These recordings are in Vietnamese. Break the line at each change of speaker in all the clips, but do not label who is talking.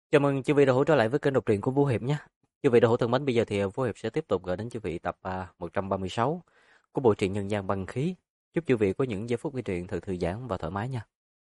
Chào mừng chư vị đã hữu trở lại với kênh đọc truyện của Vũ Hiệp nhé. Chư vị đã hữu thân mến, bây giờ thì Vũ Hiệp sẽ tiếp tục gửi đến chư vị tập 136 của bộ truyện Nhân gian băng khí. Chúc chư vị có những giây phút nghe truyện thật thư giãn và thoải mái nha.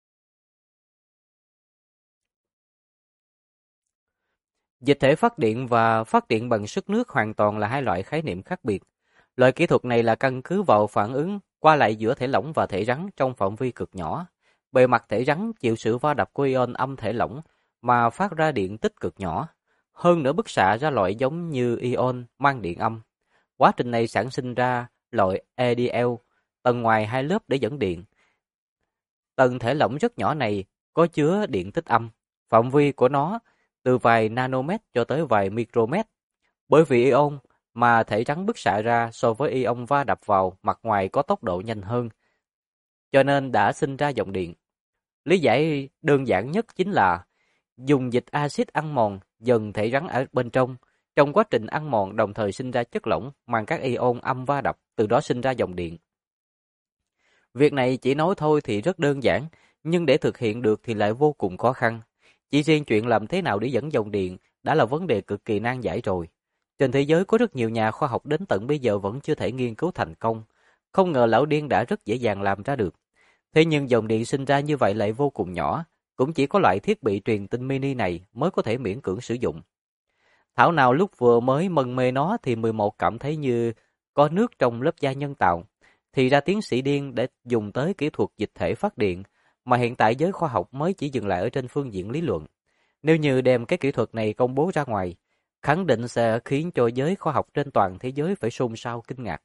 Dịch thể phát điện và phát điện bằng sức nước hoàn toàn là hai loại khái niệm khác biệt. Loại kỹ thuật này là căn cứ vào phản ứng qua lại giữa thể lỏng và thể rắn trong phạm vi cực nhỏ. Bề mặt thể rắn chịu sự va đập của ion âm thể lỏng mà phát ra điện tích cực nhỏ. Hơn nữa bức xạ ra loại giống như ion mang điện âm. Quá trình này sản sinh ra loại EDL, tầng ngoài hai lớp để dẫn điện. Tầng thể lỏng rất nhỏ này có chứa điện tích âm. Phạm vi của nó từ vài nanomet cho tới vài micromet. Bởi vì ion mà thể rắn bức xạ ra so với ion va đập vào mặt ngoài có tốc độ nhanh hơn, cho nên đã sinh ra dòng điện. Lý giải đơn giản nhất chính là dùng dịch axit ăn mòn dần thể rắn ở bên trong quá trình ăn mòn đồng thời sinh ra chất lỏng mang các ion âm va đập, từ đó sinh ra dòng điện. Việc này chỉ nói thôi thì rất đơn giản, nhưng để thực hiện được thì lại vô cùng khó khăn. Chỉ riêng chuyện làm thế nào để dẫn dòng điện đã là vấn đề cực kỳ nan giải rồi. Trên thế giới có rất nhiều nhà khoa học đến tận bây giờ vẫn chưa thể nghiên cứu thành công. Không ngờ lão điên đã rất dễ dàng làm ra được. Thế nhưng dòng điện sinh ra như vậy lại vô cùng nhỏ, cũng chỉ có loại thiết bị truyền tin mini này mới có thể miễn cưỡng sử dụng. Thảo nào lúc vừa mới mân mê nó thì 11 cảm thấy như có nước trong lớp da nhân tạo. Thì ra tiến sĩ điên để dùng tới kỹ thuật dịch thể phát điện, mà hiện tại giới khoa học mới chỉ dừng lại ở trên phương diện lý luận. Nếu như đem cái kỹ thuật này công bố ra ngoài, khẳng định sẽ khiến cho giới khoa học trên toàn thế giới phải xôn xao kinh ngạc.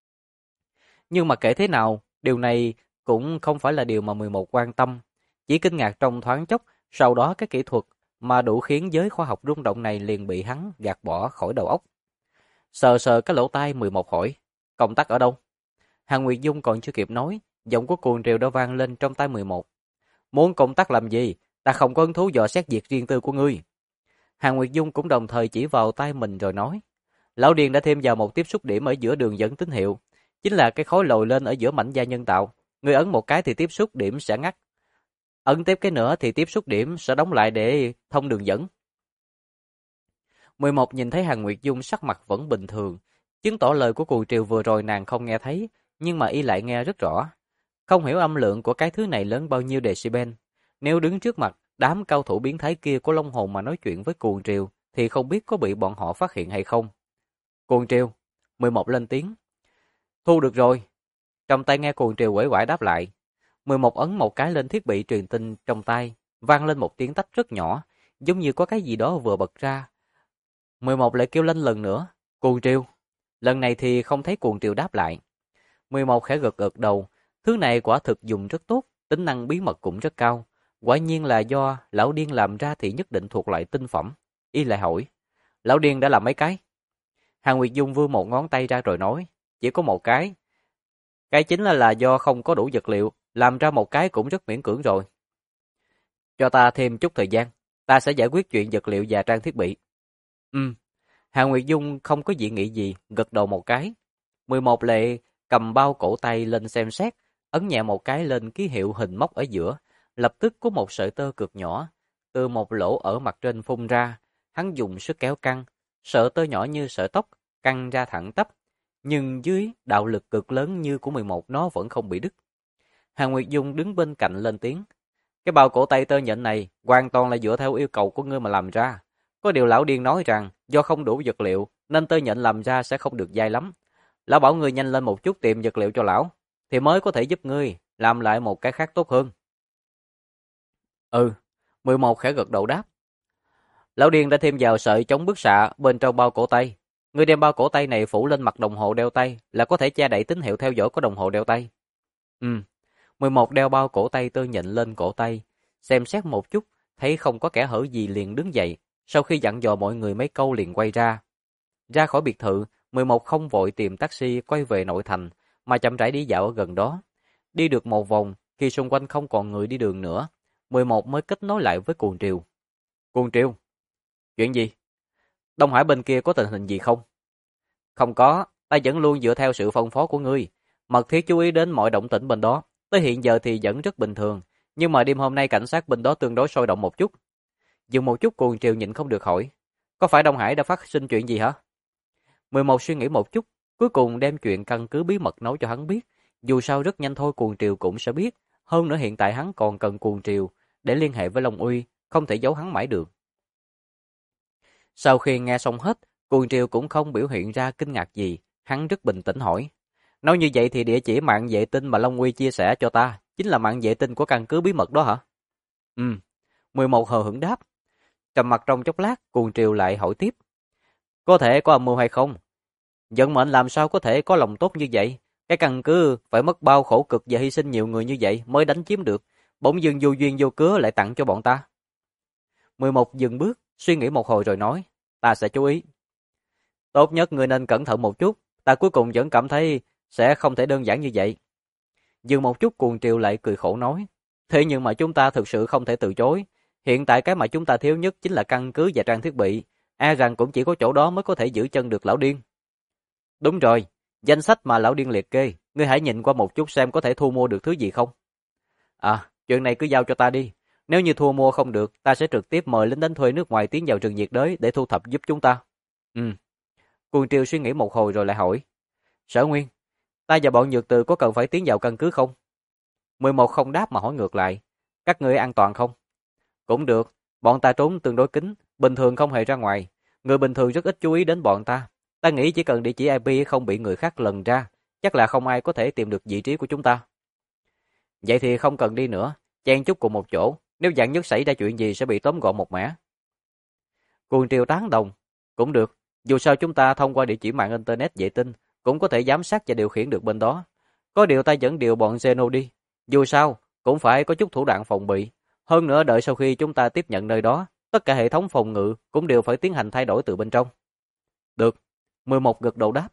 Nhưng mà kể thế nào, điều này cũng không phải là điều mà 11 quan tâm. Chỉ kinh ngạc trong thoáng chốc, sau đó cái kỹ thuật mà đủ khiến giới khoa học rung động này liền bị hắn gạt bỏ khỏi đầu óc. Sờ sờ cái lỗ tai, 11 hỏi, công tắc ở đâu? Hàn Nguyệt Dung còn chưa kịp nói, giọng của cuồng triều đã vang lên trong tai 11. Muốn công tắc làm gì? Ta không có hứng thú dò xét việc riêng tư của ngươi. Hàn Nguyệt Dung cũng đồng thời chỉ vào tay mình rồi nói. Lão Điền đã thêm vào một tiếp xúc điểm ở giữa đường dẫn tín hiệu, chính là cái khối lồi lên ở giữa mảnh da nhân tạo. Ngươi ấn một cái thì tiếp xúc điểm sẽ ngắt. Ấn tiếp cái nữa thì tiếp xúc điểm sẽ đóng lại để thông đường dẫn. 11 nhìn thấy Hàn Nguyệt Dung sắc mặt vẫn bình thường, chứng tỏ lời của Cù Triều vừa rồi nàng không nghe thấy, nhưng mà y lại nghe rất rõ. Không hiểu âm lượng của cái thứ này lớn bao nhiêu decibel. Nếu đứng trước mặt đám cao thủ biến thái kia của Long Hồn mà nói chuyện với Cuồng Triều, thì không biết có bị bọn họ phát hiện hay không. Cuồng Triều, 11 lên tiếng. Thu được rồi. Trong tay nghe Cuồng Triều uể oải đáp lại. 11 ấn một cái lên thiết bị truyền tin trong tay, vang lên một tiếng tách rất nhỏ, giống như có cái gì đó vừa bật ra. 11 lại kêu lên lần nữa, Cuồng Triều. Lần này thì không thấy Cuồng Triều đáp lại. 11 khẽ gật gật đầu, thứ này quả thực dùng rất tốt, tính năng bí mật cũng rất cao. Quả nhiên là do lão điên làm ra thì nhất định thuộc loại tinh phẩm. Y lại hỏi, lão điên đã làm mấy cái? Hàn Nguyệt Dung vươn một ngón tay ra rồi nói, chỉ có một cái. Cái chính là do không có đủ vật liệu, làm ra một cái cũng rất miễn cưỡng rồi. Cho ta thêm chút thời gian, ta sẽ giải quyết chuyện vật liệu và trang thiết bị. Hàn Nguyệt Dung không có dị nghị gì, gật đầu một cái. 11 lệ cầm bao cổ tay lên xem xét, ấn nhẹ một cái lên ký hiệu hình móc ở giữa, lập tức có một sợi tơ cực nhỏ từ một lỗ ở mặt trên phun ra. Hắn dùng sức kéo căng, sợi tơ nhỏ như sợi tóc căng ra thẳng tắp, nhưng dưới đạo lực cực lớn như của 11 nó vẫn không bị đứt. Hàn Nguyệt Dung đứng bên cạnh lên tiếng, cái bao cổ tay tơ nhện này hoàn toàn là dựa theo yêu cầu của ngươi mà làm ra. Có điều lão điên nói rằng do không đủ vật liệu nên tơ nhện làm ra sẽ không được dai lắm. Lão bảo ngươi nhanh lên một chút tìm vật liệu cho lão, thì mới có thể giúp ngươi làm lại một cái khác tốt hơn. 11 khẽ gật đầu đáp. Lão điên đã thêm vào sợi chống bức xạ bên trong bao cổ tay. Ngươi đem bao cổ tay này phủ lên mặt đồng hồ đeo tay là có thể che đậy tín hiệu theo dõi của đồng hồ đeo tay. 11 đeo bao cổ tay tơ nhện lên cổ tay, xem xét một chút, thấy không có kẽ hở gì liền đứng dậy, sau khi dặn dò mọi người mấy câu liền quay ra. Ra khỏi biệt thự, 11 không vội tìm taxi quay về nội thành, mà chậm rãi đi dạo ở gần đó. Đi được một vòng, khi xung quanh không còn người đi đường nữa, 11 mới kết nối lại với Cuồng Triều. Cuồng Triều, chuyện gì? Đông Hải bên kia có tình hình gì không? Không có, ta vẫn luôn dựa theo sự phân phó của ngươi, mật thiết chú ý đến mọi động tĩnh bên đó. Tới hiện giờ thì vẫn rất bình thường, nhưng mà đêm hôm nay cảnh sát bên đó tương đối sôi động một chút. Dừng một chút Cuồng Triều nhịn không được hỏi, có phải Đông Hải đã phát sinh chuyện gì hả? 11 suy nghĩ một chút, cuối cùng đem chuyện căn cứ bí mật nói cho hắn biết. Dù sao rất nhanh thôi Cuồng Triều cũng sẽ biết. Hơn nữa hiện tại hắn còn cần Cuồng Triều để liên hệ với Long Uy, không thể giấu hắn mãi được. Sau khi nghe xong hết, Cuồng Triều cũng không biểu hiện ra kinh ngạc gì. Hắn rất bình tĩnh hỏi. Nói như vậy thì địa chỉ mạng vệ tinh mà Long Uy chia sẻ cho ta chính là mạng vệ tinh của căn cứ bí mật đó hả? Ừ. 11 hờ hững đáp. Trầm mặt trong chốc lát, Cuồng Triều lại hỏi tiếp. Có thể có âm mưu hay không? Vận mệnh làm sao có thể có lòng tốt như vậy? Cái căn cứ phải mất bao khổ cực và hy sinh nhiều người như vậy mới đánh chiếm được. Bỗng dưng vô duyên vô cớ lại tặng cho bọn ta. 11 dừng bước, suy nghĩ một hồi rồi nói. Ta sẽ chú ý. Tốt nhất người nên cẩn thận một chút. Ta cuối cùng vẫn cảm thấy sẽ không thể đơn giản như vậy. Dừng một chút Cuồng Triều lại cười khổ nói. Thế nhưng mà chúng ta thực sự không thể từ chối. Hiện tại cái mà chúng ta thiếu nhất chính là căn cứ và trang thiết bị. E rằng cũng chỉ có chỗ đó mới có thể giữ chân được lão điên. Đúng rồi, danh sách mà lão điên liệt kê, ngươi hãy nhìn qua một chút xem có thể thu mua được thứ gì không. À, chuyện này cứ giao cho ta đi. Nếu như thu mua không được, ta sẽ trực tiếp mời lính đánh thuê nước ngoài tiến vào rừng nhiệt đới để thu thập giúp chúng ta. Ừ. Cuồng Triều suy nghĩ một hồi rồi lại hỏi. Sở Nguyên, ta và bọn Nhược Từ có cần phải tiến vào căn cứ không? 11 không đáp mà hỏi ngược lại. Các ngươi an toàn không? Cũng được, bọn ta trốn tương đối kín, bình thường không hề ra ngoài. Người bình thường rất ít chú ý đến bọn ta. Ta nghĩ chỉ cần địa chỉ IP không bị người khác lần ra, chắc là không ai có thể tìm được vị trí của chúng ta. Vậy thì không cần đi nữa, chen chúc cùng một chỗ, nếu vạn nhất xảy ra chuyện gì sẽ bị tóm gọn một mẻ. Cuồng Triều tán đồng, cũng được, dù sao chúng ta thông qua địa chỉ mạng internet vệ tinh, cũng có thể giám sát và điều khiển được bên đó. Có điều ta vẫn điều bọn Zeno đi, dù sao cũng phải có chút thủ đoạn phòng bị. Hơn nữa đợi sau khi chúng ta tiếp nhận nơi đó, tất cả hệ thống phòng ngự cũng đều phải tiến hành thay đổi từ bên trong. Được, 11 gật đầu đáp.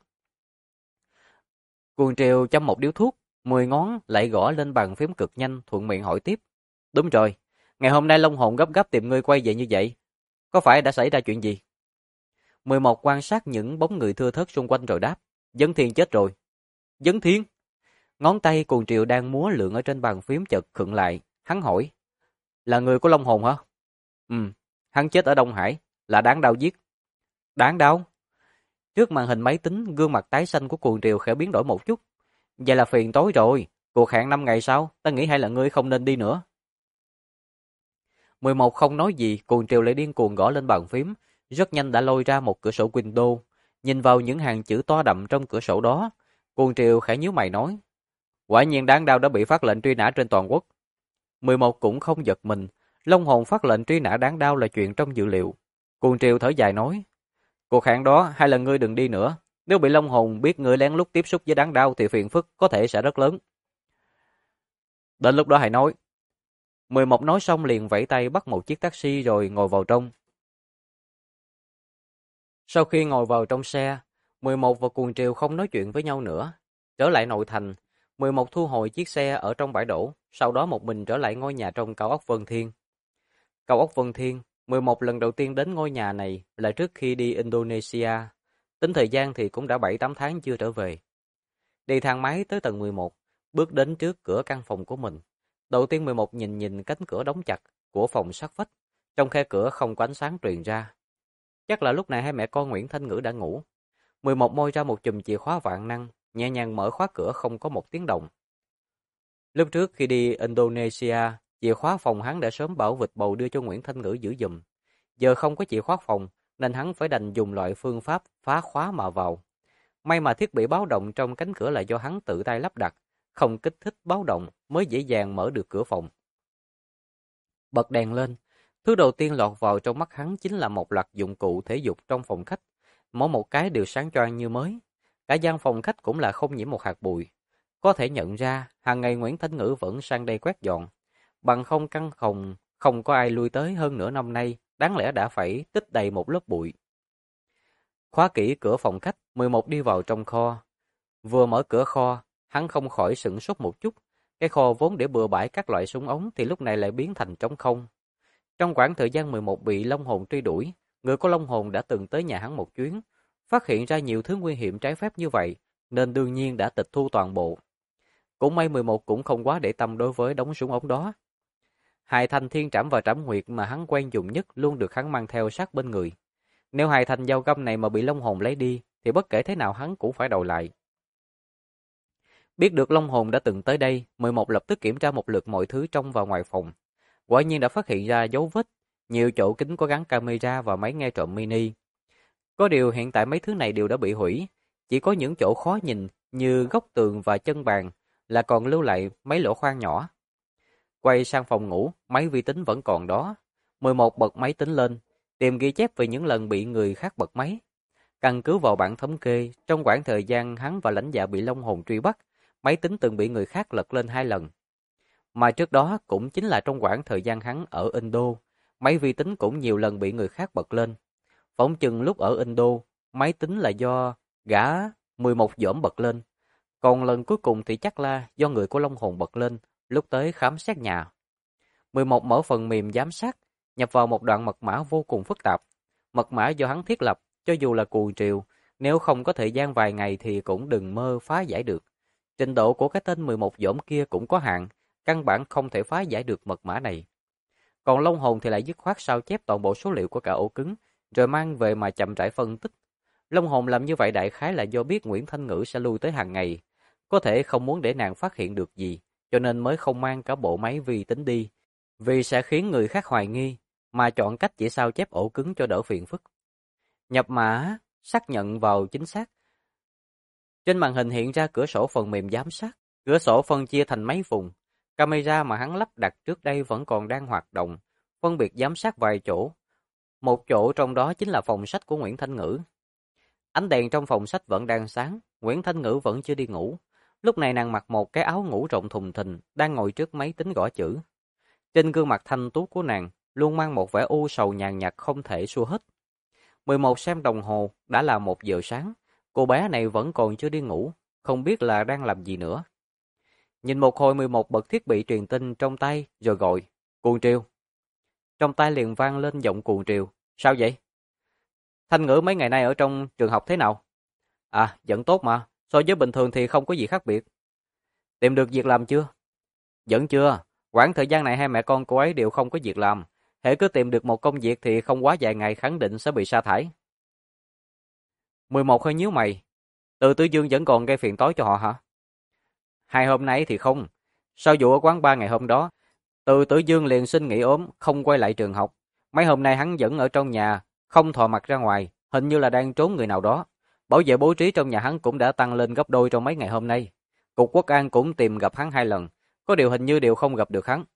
Cuồng Triều châm một điếu thuốc, 10 ngón lại gõ lên bàn phím cực nhanh, thuận miệng hỏi tiếp. Đúng rồi, ngày hôm nay Long Hồn gấp gáp tìm ngươi quay về như vậy, có phải đã xảy ra chuyện gì? 11 quan sát những bóng người thưa thớt xung quanh rồi đáp. Vấn Thiên chết rồi. Vấn Thiên? Ngón tay Cuồng Triều đang múa lượn ở trên bàn phím chợt khựng lại, hắn hỏi. Là người của Long Hồn hả? Ừ, hắn chết ở Đông Hải, là đáng đau giết. Đáng đau? Trước màn hình máy tính, gương mặt tái xanh của Cuồng Triều khẽ biến đổi một chút. Vậy là phiền tối rồi, cuộc hẹn 5 ngày sau, ta nghĩ hay là ngươi không nên đi nữa. 11 không nói gì, Cuồng Triều lại điên cuồng gõ lên bàn phím, rất nhanh đã lôi ra một cửa sổ Windows. Nhìn vào những hàng chữ to đậm trong cửa sổ đó, Cuồng Triều khẽ nhíu mày nói. Quả nhiên đáng đau đã bị phát lệnh truy nã trên toàn quốc. 11 cũng không giật mình, Long Hồn phát lệnh truy nã đáng đau là chuyện trong dự liệu. Cuồng Triều thở dài nói. Cuộc hẹn đó hay là ngươi đừng đi nữa. Nếu bị Long Hồn biết ngươi lén lút tiếp xúc với đáng đau thì phiền phức có thể sẽ rất lớn. Đến lúc đó hãy nói. 11 nói xong liền vẫy tay bắt một chiếc taxi rồi ngồi vào trong. Sau khi ngồi vào trong xe, 11 và Cuồng Triều không nói chuyện với nhau nữa. Trở lại nội thành, 11 thu hồi chiếc xe ở trong bãi đổ, sau đó một mình trở lại ngôi nhà trong cao ốc Vân Thiên. Cao ốc Vân Thiên, 11 lần đầu tiên đến ngôi nhà này là trước khi đi Indonesia. Tính thời gian thì cũng đã 7-8 tháng chưa trở về. Đi thang máy tới tầng 11, bước đến trước cửa căn phòng của mình. Đầu tiên 11 nhìn nhìn cánh cửa đóng chặt của phòng sát vách, trong khe cửa không có ánh sáng truyền ra. Chắc là lúc này hai mẹ con Nguyễn Thanh Ngữ đã ngủ. 11 moi ra một chùm chìa khóa vạn năng, nhẹ nhàng mở khóa cửa không có một tiếng động. Lúc trước khi đi Indonesia, chìa khóa phòng hắn đã sớm bảo vịt bầu đưa cho Nguyễn Thanh Ngữ giữ giùm. Giờ không có chìa khóa phòng, nên hắn phải đành dùng loại phương pháp phá khóa mà vào. May mà thiết bị báo động trong cánh cửa là do hắn tự tay lắp đặt, không kích thích báo động mới dễ dàng mở được cửa phòng. Bật đèn lên, thứ đầu tiên lọt vào trong mắt hắn chính là một loạt dụng cụ thể dục trong phòng khách. Mỗi một cái đều sáng choang như mới. Cả gian phòng khách cũng là không nhiễm một hạt bụi. Có thể nhận ra, hàng ngày Nguyễn Thanh Ngữ vẫn sang đây quét dọn. Bằng không căn phòng, không có ai lui tới hơn nửa năm nay, đáng lẽ đã phải tích đầy một lớp bụi. Khóa kỹ cửa phòng khách, 11 đi vào trong kho. Vừa mở cửa kho, hắn không khỏi sửng sốt một chút. Cái kho vốn để bừa bãi các loại súng ống thì lúc này lại biến thành trống không. Trong khoảng thời gian 11 bị Long Hồn truy đuổi, người có Long Hồn đã từng tới nhà hắn một chuyến, phát hiện ra nhiều thứ nguy hiểm trái phép như vậy, nên đương nhiên đã tịch thu toàn bộ. Cũng may 11 cũng không quá để tâm đối với đống súng ống đó. Hai thanh thiên trảm và trảm nguyệt mà hắn quen dùng nhất luôn được hắn mang theo sát bên người. Nếu hai thanh dao găm này mà bị Long Hồn lấy đi, thì bất kể thế nào hắn cũng phải đòi lại. Biết được Long Hồn đã từng tới đây, 11 lập tức kiểm tra một lượt mọi thứ trong và ngoài phòng. Quả nhiên đã phát hiện ra dấu vết, nhiều chỗ kính có gắn camera và máy nghe trộm mini. Có điều hiện tại mấy thứ này đều đã bị hủy, chỉ có những chỗ khó nhìn như góc tường và chân bàn là còn lưu lại mấy lỗ khoan nhỏ. Quay sang phòng ngủ, máy vi tính vẫn còn đó. 11 bật máy tính lên, tìm ghi chép về những lần bị người khác bật máy. Căn cứ vào bản thống kê, trong khoảng thời gian hắn và lãnh dạ bị Long Hồn truy bắt, máy tính từng bị người khác lật lên 2 lần. Mà trước đó cũng chính là trong khoảng thời gian hắn ở Indo, máy vi tính cũng nhiều lần bị người khác bật lên. Phỏng chừng lúc ở Indo, máy tính là do gã 11 dỗm bật lên. Còn lần cuối cùng thì chắc là do người của Long Hồn bật lên lúc tới khám xét nhà. 11 mở phần mềm giám sát, nhập vào một đoạn mật mã vô cùng phức tạp. Mật mã do hắn thiết lập, cho dù là cuồng triều, nếu không có thời gian vài ngày thì cũng đừng mơ phá giải được. Trình độ của cái tên 11 dỗm kia cũng có hạn, căn bản không thể phá giải được mật mã này. Còn Long Hồn thì lại dứt khoát sao chép toàn bộ số liệu của cả ổ cứng, rồi mang về mà chậm rãi phân tích. Long Hồn làm như vậy đại khái là do biết Nguyễn Thanh Ngữ sẽ lui tới hàng ngày, có thể không muốn để nàng phát hiện được gì, cho nên mới không mang cả bộ máy vi tính đi, vì sẽ khiến người khác hoài nghi, mà chọn cách chỉ sao chép ổ cứng cho đỡ phiền phức. Nhập mã, xác nhận vào chính xác. Trên màn hình hiện ra cửa sổ phần mềm giám sát, cửa sổ phân chia thành mấy vùng. Camera mà hắn lắp đặt trước đây vẫn còn đang hoạt động, phân biệt giám sát vài chỗ. Một chỗ trong đó chính là phòng sách của Nguyễn Thanh Ngữ. Ánh đèn trong phòng sách vẫn đang sáng, Nguyễn Thanh Ngữ vẫn chưa đi ngủ. Lúc này nàng mặc một cái áo ngủ rộng thùng thình, đang ngồi trước máy tính gõ chữ. Trên gương mặt thanh tú của nàng luôn mang một vẻ u sầu nhàn nhạt không thể xua hết. 11 xem đồng hồ, đã là 1 giờ sáng, cô bé này vẫn còn chưa đi ngủ, không biết là đang làm gì nữa. Nhìn một hồi 11 bật thiết bị truyền tin trong tay rồi gọi, Cuồng Triều. Trong tay liền vang lên giọng Cuồng Triều, sao vậy? Thanh Ngữ mấy ngày nay ở trong trường học thế nào? À, vẫn tốt mà, so với bình thường thì không có gì khác biệt. Tìm được việc làm chưa? Vẫn chưa, khoảng thời gian này hai mẹ con cô ấy đều không có việc làm. Hễ cứ tìm được một công việc thì không quá vài ngày khẳng định sẽ bị sa thải. 11 hơi nhíu mày, Từ Tử Dương vẫn còn gây phiền toái cho họ hả? Hai hôm nay thì không. Sau vụ ở quán bar ngày hôm đó, Từ Tử Dương liền xin nghỉ ốm, không quay lại trường học. Mấy hôm nay hắn vẫn ở trong nhà, không thò mặt ra ngoài, hình như là đang trốn người nào đó. Bảo vệ bố trí trong nhà hắn cũng đã tăng lên gấp đôi trong mấy ngày hôm nay. Cục Quốc an cũng tìm gặp hắn 2 lần, có điều hình như đều không gặp được hắn.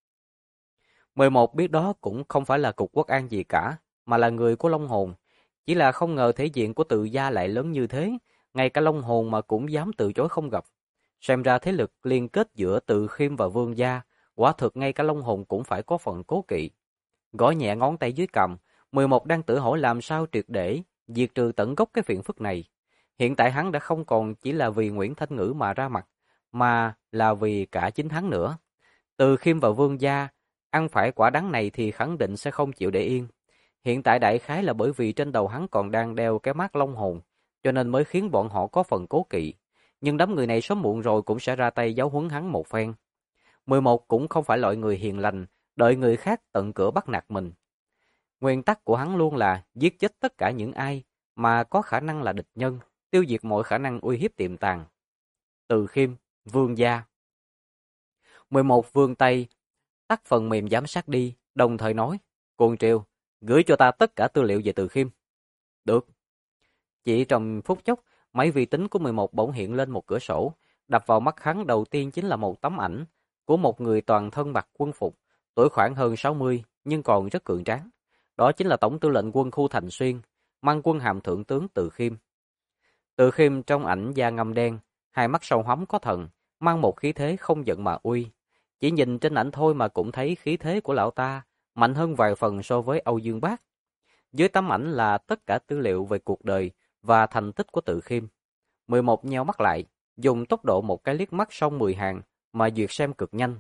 11 biết đó cũng không phải là Cục Quốc an gì cả, mà là người của Long Hồn. Chỉ là không ngờ thể diện của Từ gia lại lớn như thế, ngay cả Long Hồn mà cũng dám từ chối không gặp. Xem ra thế lực liên kết giữa Từ Khiêm và Vương gia, quả thực ngay cả Long Hồn cũng phải có phần cố kỵ. Gõ nhẹ ngón tay dưới cằm, 11 đang tự hỏi làm sao triệt để diệt trừ tận gốc cái phiền phức này. Hiện tại hắn đã không còn chỉ là vì Nguyễn Thanh Ngữ mà ra mặt, mà là vì cả chính hắn nữa. Từ Khiêm và Vương gia ăn phải quả đắng này thì khẳng định sẽ không chịu để yên. Hiện tại đại khái là bởi vì trên đầu hắn còn đang đeo cái mác Long Hồn, cho nên mới khiến bọn họ có phần cố kỵ. Nhưng đám người này sớm muộn rồi cũng sẽ ra tay giáo huấn hắn một phen. 11 cũng không phải loại người hiền lành, đợi người khác tận cửa bắt nạt mình. Nguyên tắc của hắn luôn là giết chết tất cả những ai mà có khả năng là địch nhân, tiêu diệt mọi khả năng uy hiếp tiềm tàng. Từ Khiêm, Vương gia. 11 vươn tay, tắt phần mềm giám sát đi, đồng thời nói, Cuồng Triều, gửi cho ta tất cả tư liệu về Từ Khiêm. Được. Chỉ trong phút chốc, máy vi tính của 11 bỗng hiện lên một cửa sổ, đập vào mắt hắn đầu tiên chính là một tấm ảnh của một người toàn thân mặc quân phục, tuổi khoảng hơn 60 nhưng còn rất cường tráng. Đó chính là Tổng tư lệnh quân khu Thành Xuyên, mang quân hàm thượng tướng Từ Khiêm. Từ Khiêm trong ảnh da ngăm đen, hai mắt sâu hoắm có thần, mang một khí thế không giận mà uy. Chỉ nhìn trên ảnh thôi mà cũng thấy khí thế của lão ta mạnh hơn vài phần so với Âu Dương Bác. Dưới tấm ảnh là tất cả tư liệu về cuộc đời và thành tích của Từ Khiêm. 11 nheo mắt lại, dùng tốc độ một cái liếc mắt sau 10 hàng mà duyệt xem cực nhanh.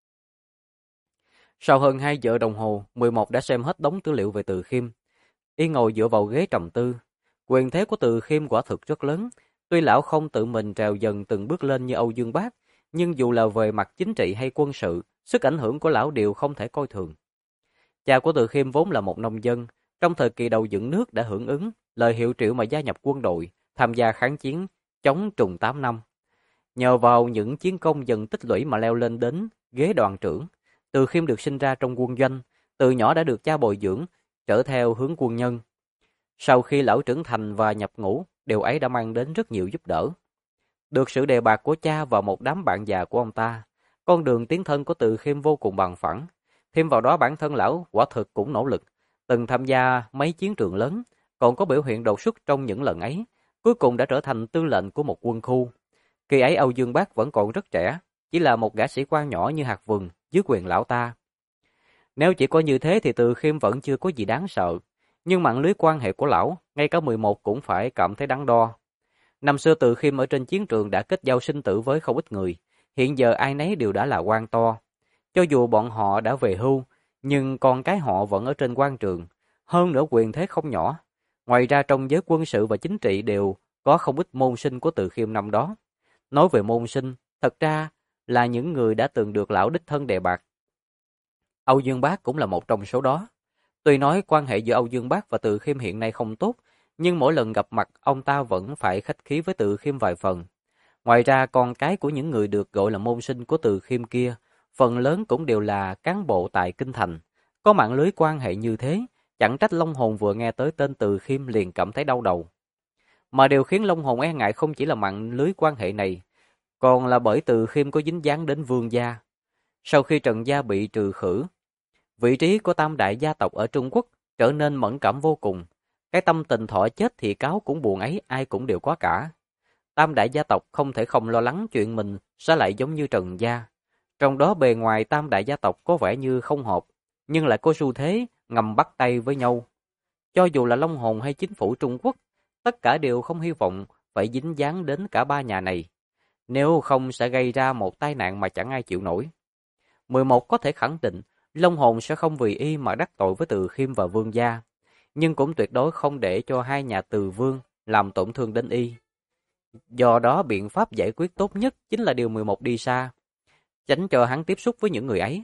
Sau hơn 2 giờ đồng hồ, 11 đã xem hết đống tư liệu về Từ Khiêm. Y ngồi dựa vào ghế trầm tư. Quyền thế của Từ Khiêm quả thực rất lớn. Tuy lão không tự mình trèo dần từng bước lên như Âu Dương Bác, nhưng dù là về mặt chính trị hay quân sự, Sức ảnh hưởng của lão đều không thể coi thường. Cha của Từ Khiêm vốn là một nông dân, trong thời kỳ đầu dựng nước đã hưởng ứng lời hiệu triệu mà gia nhập quân đội, tham gia kháng chiến chống Trùng 8 năm. Nhờ vào những chiến công dần tích lũy mà leo lên đến ghế đoàn trưởng, Từ Khiêm được sinh ra trong quân doanh, từ nhỏ đã được cha bồi dưỡng, trở theo hướng quân nhân. Sau khi lão trưởng thành và nhập ngũ, điều ấy đã mang đến rất nhiều giúp đỡ. Được sự đề bạt của cha và một đám bạn già của ông ta, con đường tiến thân của Từ Khiêm vô cùng bằng phẳng. Thêm vào đó bản thân lão quả thực cũng nỗ lực, từng tham gia mấy chiến trường lớn, còn có biểu hiện đột xuất trong những lần ấy, cuối cùng đã trở thành tư lệnh của một quân khu. Khi ấy Âu Dương Bác vẫn còn rất trẻ, chỉ là một gã sĩ quan nhỏ như hạt vừng dưới quyền lão ta. Nếu chỉ có như thế thì Từ Khiêm vẫn chưa có gì đáng sợ, nhưng mạng lưới quan hệ của lão, ngay cả 11 cũng phải cảm thấy đắn đo. Năm xưa Từ Khiêm ở trên chiến trường đã kết giao sinh tử với không ít người, hiện giờ ai nấy đều đã là quan to. Cho dù bọn họ đã về hưu, nhưng con cái họ vẫn ở trên quan trường, hơn nữa quyền thế không nhỏ. Ngoài ra trong giới quân sự và chính trị đều có không ít môn sinh của Từ Khiêm năm đó. Nói về môn sinh, thật ra là những người đã từng được lão đích thân đề bạt. Âu Dương Bác cũng là một trong số đó. Tuy nói quan hệ giữa Âu Dương Bác và Từ Khiêm hiện nay không tốt, nhưng mỗi lần gặp mặt ông ta vẫn phải khách khí với Từ Khiêm vài phần. Ngoài ra con cái của những người được gọi là môn sinh của Từ Khiêm kia, phần lớn cũng đều là cán bộ tại Kinh Thành. Có mạng lưới quan hệ như thế, chẳng trách Long Hồn vừa nghe tới tên Từ Khiêm liền cảm thấy đau đầu. Mà điều khiến Long Hồn e ngại không chỉ là mạng lưới quan hệ này, còn là bởi Từ Khiêm có dính dáng đến Vương gia. Sau khi Trần gia bị trừ khử, vị trí của tam đại gia tộc ở Trung Quốc trở nên mẫn cảm vô cùng. Cái tâm tình thọ chết thì cáo cũng buồn ấy ai cũng đều có cả. Tam đại gia tộc không thể không lo lắng chuyện mình sẽ lại giống như Trần gia. Trong đó bề ngoài tam đại gia tộc có vẻ như không hợp, nhưng lại có xu thế ngầm bắt tay với nhau. Cho dù là Long Hồn hay chính phủ Trung Quốc, tất cả đều không hy vọng phải dính dáng đến cả ba nhà này. Nếu không sẽ gây ra một tai nạn mà chẳng ai chịu nổi. 11 có thể khẳng định Long Hồn sẽ không vì y mà đắc tội với Từ Khiêm và Vương gia, nhưng cũng tuyệt đối không để cho hai nhà Từ Vương làm tổn thương đến y. Do đó biện pháp giải quyết tốt nhất chính là điều 11 đi xa, tránh cho hắn tiếp xúc với những người ấy.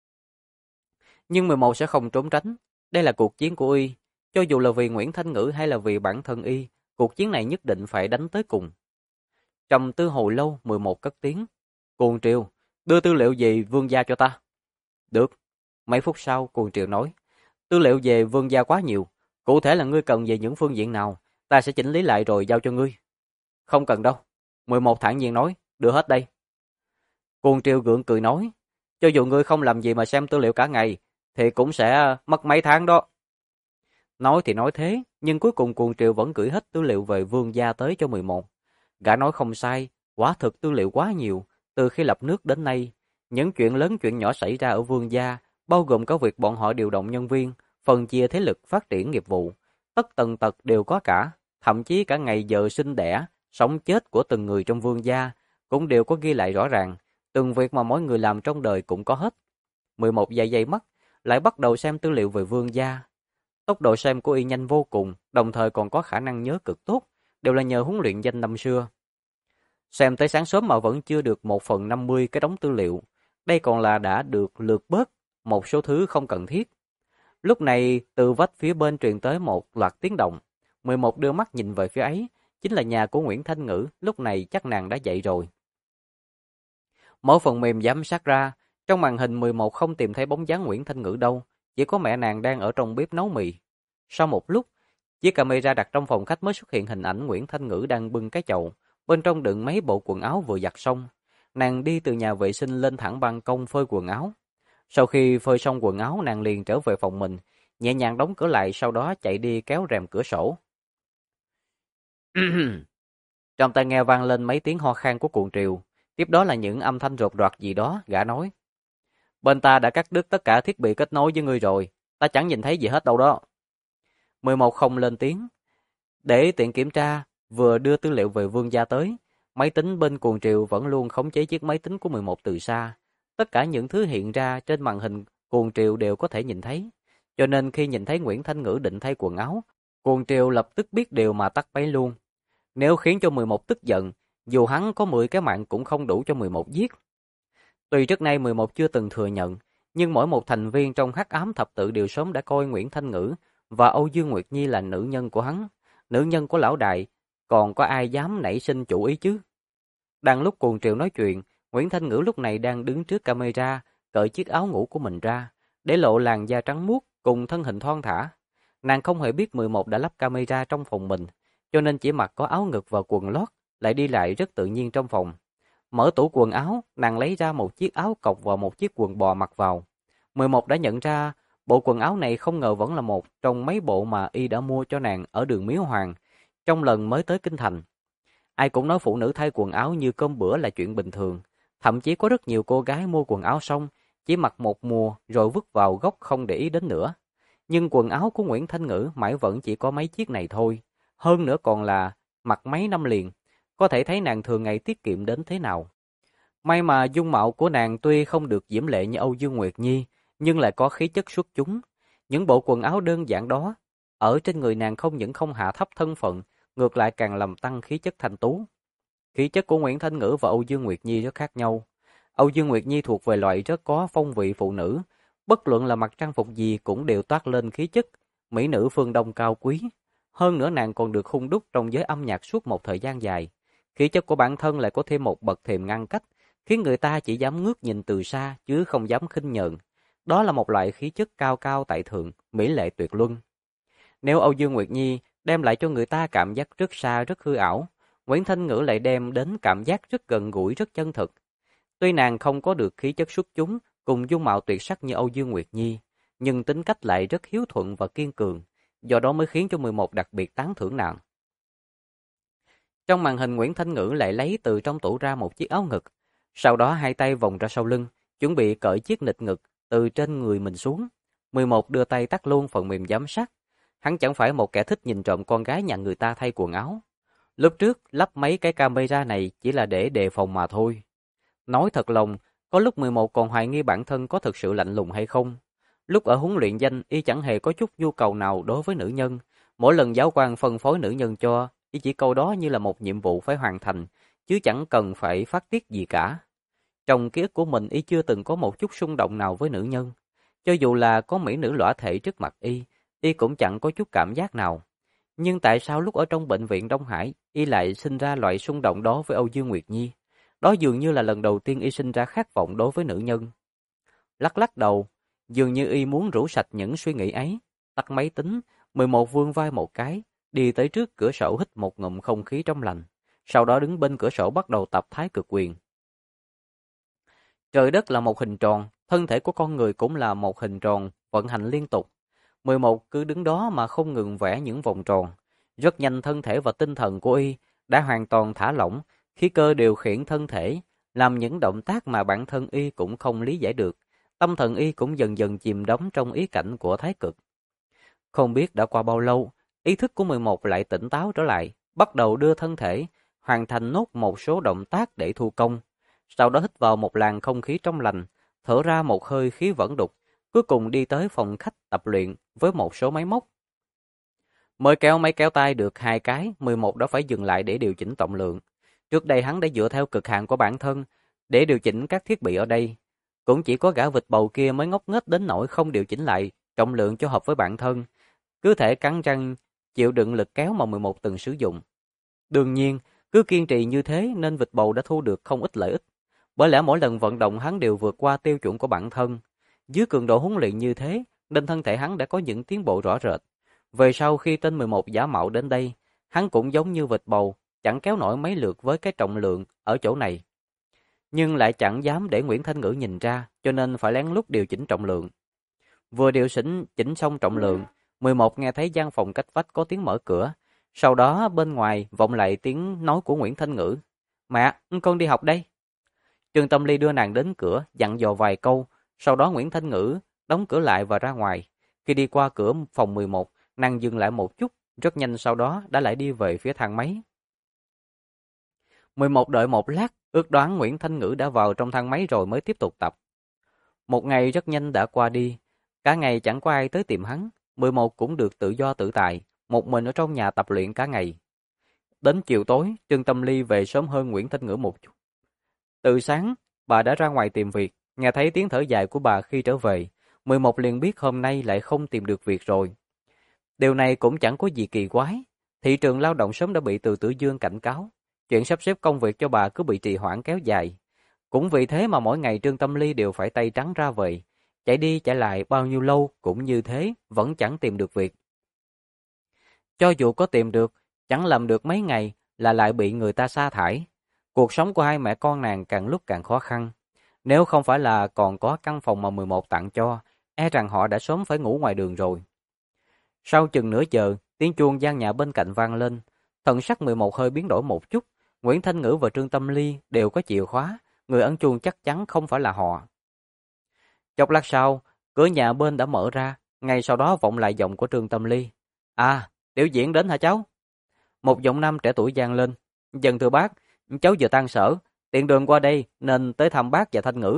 Nhưng 11 sẽ không trốn tránh, đây là cuộc chiến của y, cho dù là vì Nguyễn Thanh Ngữ hay là vì bản thân y, cuộc chiến này nhất định phải đánh tới cùng. Trầm tư hồi lâu, 11 cất tiếng, Cuồng Triều, đưa tư liệu về Vương gia cho ta. Được. Mấy phút sau, Cuồng Triều nói, tư liệu về Vương gia quá nhiều, cụ thể là ngươi cần về những phương diện nào, ta sẽ chỉnh lý lại rồi giao cho ngươi. Không cần đâu. 11 thản nhiên nói, đưa hết đây. Cuồng Triều gượng cười nói, cho dù ngươi không làm gì mà xem tư liệu cả ngày, thì cũng sẽ mất mấy tháng đó. Nói thì nói thế, nhưng cuối cùng Cuồng Triều vẫn gửi hết tư liệu về Vương gia tới cho 11. Gã nói không sai, quả thực tư liệu quá nhiều, từ khi lập nước đến nay, những chuyện lớn chuyện nhỏ xảy ra ở Vương gia, bao gồm có việc bọn họ điều động nhân viên, phân chia thế lực phát triển nghiệp vụ, tất tần tật đều có cả, thậm chí cả ngày giờ sinh đẻ, sống chết của từng người trong Vương gia cũng đều có ghi lại rõ ràng, từng việc mà mỗi người làm trong đời cũng có hết. 11 giây mất, lại bắt đầu xem tư liệu về Vương gia. Tốc độ xem của y nhanh vô cùng, đồng thời còn có khả năng nhớ cực tốt, đều là nhờ huấn luyện danh năm xưa. Xem tới sáng sớm mà vẫn chưa được 1/50 cái đống tư liệu, đây còn là đã được lược bớt một số thứ không cần thiết. Lúc này, từ vách phía bên truyền tới một loạt tiếng động. 11 đưa mắt nhìn về phía ấy, chính là nhà của Nguyễn Thanh Ngữ, lúc này chắc nàng đã dậy rồi. Mở phần mềm giám sát ra, trong màn hình 11 không tìm thấy bóng dáng Nguyễn Thanh Ngữ đâu, chỉ có mẹ nàng đang ở trong bếp nấu mì. Sau một lúc, chiếc camera đặt trong phòng khách mới xuất hiện hình ảnh Nguyễn Thanh Ngữ đang bưng cái chậu, bên trong đựng mấy bộ quần áo vừa giặt xong. Nàng đi từ nhà vệ sinh lên thẳng ban công phơi quần áo. Sau khi phơi xong quần áo, nàng liền trở về phòng mình, nhẹ nhàng đóng cửa lại, sau đó chạy đi kéo rèm cửa sổ. Trong tai nghe vang lên mấy tiếng ho khan của Cuồng Triều, tiếp đó là những âm thanh rột rạc gì đó, gã nói. Bên ta đã cắt đứt tất cả thiết bị kết nối với ngươi rồi, ta chẳng nhìn thấy gì hết đâu đó. 11 không lên tiếng. Để tiện kiểm tra, vừa đưa tư liệu về Vương gia tới, máy tính bên Cuồng Triều vẫn luôn khống chế chiếc máy tính của 11 từ xa. Tất cả những thứ hiện ra trên màn hình Cuồng Triều đều có thể nhìn thấy. Cho nên khi nhìn thấy Nguyễn Thanh Ngữ định thay quần áo, Cuồng Triều lập tức biết điều mà tắt máy luôn. Nếu khiến cho 11 tức giận, dù hắn có 10 cái mạng cũng không đủ cho 11 giết. Tuy trước nay 11 chưa từng thừa nhận, nhưng mỗi một thành viên trong Hắc Ám Thập Tự đều sớm đã coi Nguyễn Thanh Ngữ và Âu Dương Nguyệt Nhi là nữ nhân của hắn, nữ nhân của lão đại, còn có ai dám nảy sinh chủ ý chứ? Đang lúc cuồng triều nói chuyện, Nguyễn Thanh Ngữ lúc này đang đứng trước camera, cởi chiếc áo ngủ của mình ra, để lộ làn da trắng muốt cùng thân hình thon thả. Nàng không hề biết 11 đã lắp camera trong phòng mình, cho nên chỉ mặc có áo ngực và quần lót, lại đi lại rất tự nhiên trong phòng. Mở tủ quần áo, nàng lấy ra một chiếc áo cộc và một chiếc quần bò mặc vào. 11 đã nhận ra, bộ quần áo này không ngờ vẫn là một trong mấy bộ mà y đã mua cho nàng ở đường Miếu Hoàng, trong lần mới tới Kinh Thành. Ai cũng nói phụ nữ thay quần áo như cơm bữa là chuyện bình thường. Thậm chí có rất nhiều cô gái mua quần áo xong, chỉ mặc một mùa rồi vứt vào góc không để ý đến nữa. Nhưng quần áo của Nguyễn Thanh Ngữ mãi vẫn chỉ có mấy chiếc này thôi. Hơn nữa còn là mặc mấy năm liền. Có thể thấy nàng thường ngày tiết kiệm đến thế nào. May mà dung mạo của nàng tuy không được diễm lệ như Âu Dương Nguyệt Nhi, nhưng lại có khí chất xuất chúng. Những bộ quần áo đơn giản đó, ở trên người nàng không những không hạ thấp thân phận, ngược lại càng làm tăng khí chất thanh tú. Khí chất của Nguyễn Thanh Ngữ và Âu Dương Nguyệt Nhi rất khác nhau. Âu Dương Nguyệt Nhi thuộc về loại rất có phong vị phụ nữ, bất luận là mặc trang phục gì cũng đều toát lên khí chất mỹ nữ phương Đông cao quý. Hơn nữa nàng còn được hun đúc trong giới âm nhạc suốt một thời gian dài. Khí chất của bản thân lại có thêm một bậc thềm ngăn cách, khiến người ta chỉ dám ngước nhìn từ xa chứ không dám khinh nhờn. Đó là một loại khí chất cao cao tại thượng, mỹ lệ tuyệt luân. Nếu Âu Dương Nguyệt Nhi đem lại cho người ta cảm giác rất xa, rất hư ảo, Nguyễn Thanh Ngữ lại đem đến cảm giác rất gần gũi, rất chân thực. Tuy nàng không có được khí chất xuất chúng cùng dung mạo tuyệt sắc như Âu Dương Nguyệt Nhi, nhưng tính cách lại rất hiếu thuận và kiên cường, do đó mới khiến cho 11 đặc biệt tán thưởng nàng. Trong màn hình, Nguyễn Thanh Ngữ lại lấy từ trong tủ ra một chiếc áo ngực, sau đó hai tay vòng ra sau lưng, chuẩn bị cởi chiếc nịt ngực từ trên người mình xuống. 11 đưa tay tắt luôn phần mềm giám sát. Hắn chẳng phải một kẻ thích nhìn trộm con gái nhà người ta thay quần áo. Lúc trước lắp mấy cái camera này chỉ là để đề phòng mà thôi. Nói thật lòng, có lúc 11 còn hoài nghi bản thân có thực sự lạnh lùng hay không. Lúc ở huấn luyện danh, y chẳng hề có chút nhu cầu nào đối với nữ nhân. Mỗi lần giáo quan phân phối nữ nhân cho, y chỉ coi đó như là một nhiệm vụ phải hoàn thành, chứ chẳng cần phải phát tiết gì cả. Trong ký ức của mình, y chưa từng có một chút xung động nào với nữ nhân. Cho dù là có mỹ nữ lõa thể trước mặt y cũng chẳng có chút cảm giác nào. Nhưng tại sao lúc ở trong bệnh viện Đông Hải, y lại sinh ra loại xung động đó với Âu Dương Nguyệt Nhi? Đó dường như là lần đầu tiên y sinh ra khát vọng đối với nữ nhân. Lắc lắc đầu, dường như y muốn rũ sạch những suy nghĩ ấy. Tắt máy tính, 11 vươn vai một cái, đi tới trước cửa sổ hít một ngụm không khí trong lành. Sau đó đứng bên cửa sổ bắt đầu tập thái cực quyền. Trời đất là một hình tròn, thân thể của con người cũng là một hình tròn, vận hành liên tục. 11 cứ đứng đó mà không ngừng vẽ những vòng tròn. Rất nhanh thân thể và tinh thần của y đã hoàn toàn thả lỏng, khí cơ điều khiển thân thể, làm những động tác mà bản thân y cũng không lý giải được. Tâm thần y cũng dần dần chìm đắm trong ý cảnh của thái cực. Không biết đã qua bao lâu, ý thức của 11 lại tỉnh táo trở lại, bắt đầu đưa thân thể, hoàn thành nốt một số động tác để thu công. Sau đó hít vào một làn không khí trong lành, thở ra một hơi khí vẫn đục, cuối cùng đi tới phòng khách tập luyện với một số máy móc. Mới kéo máy kéo tay được 2 cái, 11 đã phải dừng lại để điều chỉnh trọng lượng. Trước đây hắn đã dựa theo cực hạn của bản thân để điều chỉnh các thiết bị ở đây. Cũng chỉ có gã vịt bầu kia mới ngốc nghếch đến nỗi không điều chỉnh lại trọng lượng cho hợp với bản thân. Cứ thể cắn răng chịu đựng lực kéo mà 11 từng sử dụng. Đương nhiên, cứ kiên trì như thế nên vịt bầu đã thu được không ít lợi ích. Bởi lẽ mỗi lần vận động hắn đều vượt qua tiêu chuẩn của bản thân. Dưới cường độ huấn luyện như thế, nên thân thể hắn đã có những tiến bộ rõ rệt. Về sau khi tên 11 giả mạo đến đây, hắn cũng giống như vịt bầu, chẳng kéo nổi mấy lượt với cái trọng lượng ở chỗ này. Nhưng lại chẳng dám để Nguyễn Thanh Ngữ nhìn ra, cho nên phải lén lút điều chỉnh trọng lượng. Vừa điều chỉnh xong trọng lượng, 11 nghe thấy gian phòng cách vách có tiếng mở cửa. Sau đó bên ngoài vọng lại tiếng nói của Nguyễn Thanh Ngữ. Mẹ, con đi học đây. Trương Tâm Ly đưa nàng đến cửa, dặn dò vài câu. Sau đó Nguyễn Thanh Ngữ đóng cửa lại và ra ngoài. Khi đi qua cửa phòng 11, nàng dừng lại một chút, rất nhanh sau đó đã lại đi về phía thang máy. 11 đợi một lát, ước đoán Nguyễn Thanh Ngữ đã vào trong thang máy rồi mới tiếp tục tập. Một ngày rất nhanh đã qua đi, cả ngày chẳng có ai tới tìm hắn, 11 cũng được tự do tự tại, một mình ở trong nhà tập luyện cả ngày. Đến chiều tối, Trương Tâm Ly về sớm hơn Nguyễn Thanh Ngữ một chút. Từ sáng, bà đã ra ngoài tìm việc, nghe thấy tiếng thở dài của bà khi trở về. 11 liền biết hôm nay lại không tìm được việc rồi. Điều này cũng chẳng có gì kỳ quái. Thị trường lao động sớm đã bị Từ Tử Dương cảnh cáo. Chuyện sắp xếp công việc cho bà cứ bị trì hoãn kéo dài. Cũng vì thế mà mỗi ngày Trương Tâm Ly đều phải tay trắng ra về. Chạy đi chạy lại bao nhiêu lâu cũng như thế, vẫn chẳng tìm được việc. Cho dù có tìm được, chẳng làm được mấy ngày là lại bị người ta sa thải. Cuộc sống của hai mẹ con nàng càng lúc càng khó khăn. Nếu không phải là còn có căn phòng mà 11 tặng cho, e rằng họ đã sớm phải ngủ ngoài đường rồi. Sau chừng nửa giờ, tiếng chuông gian nhà bên cạnh vang lên. Thần sắc 11 hơi biến đổi một chút. Nguyễn Thanh Ngữ và Trương Tâm Ly đều có chìa khóa. Người ấn chuông chắc chắn không phải là họ. Chốc lát sau, cửa nhà bên đã mở ra. Ngay sau đó vọng lại giọng của Trương Tâm Ly. À, biểu diễn đến hả cháu? Một giọng nam trẻ tuổi vang lên. Dân thưa bác, cháu vừa tan sở, tiện đường qua đây nên tới thăm bác và Thanh Ngữ.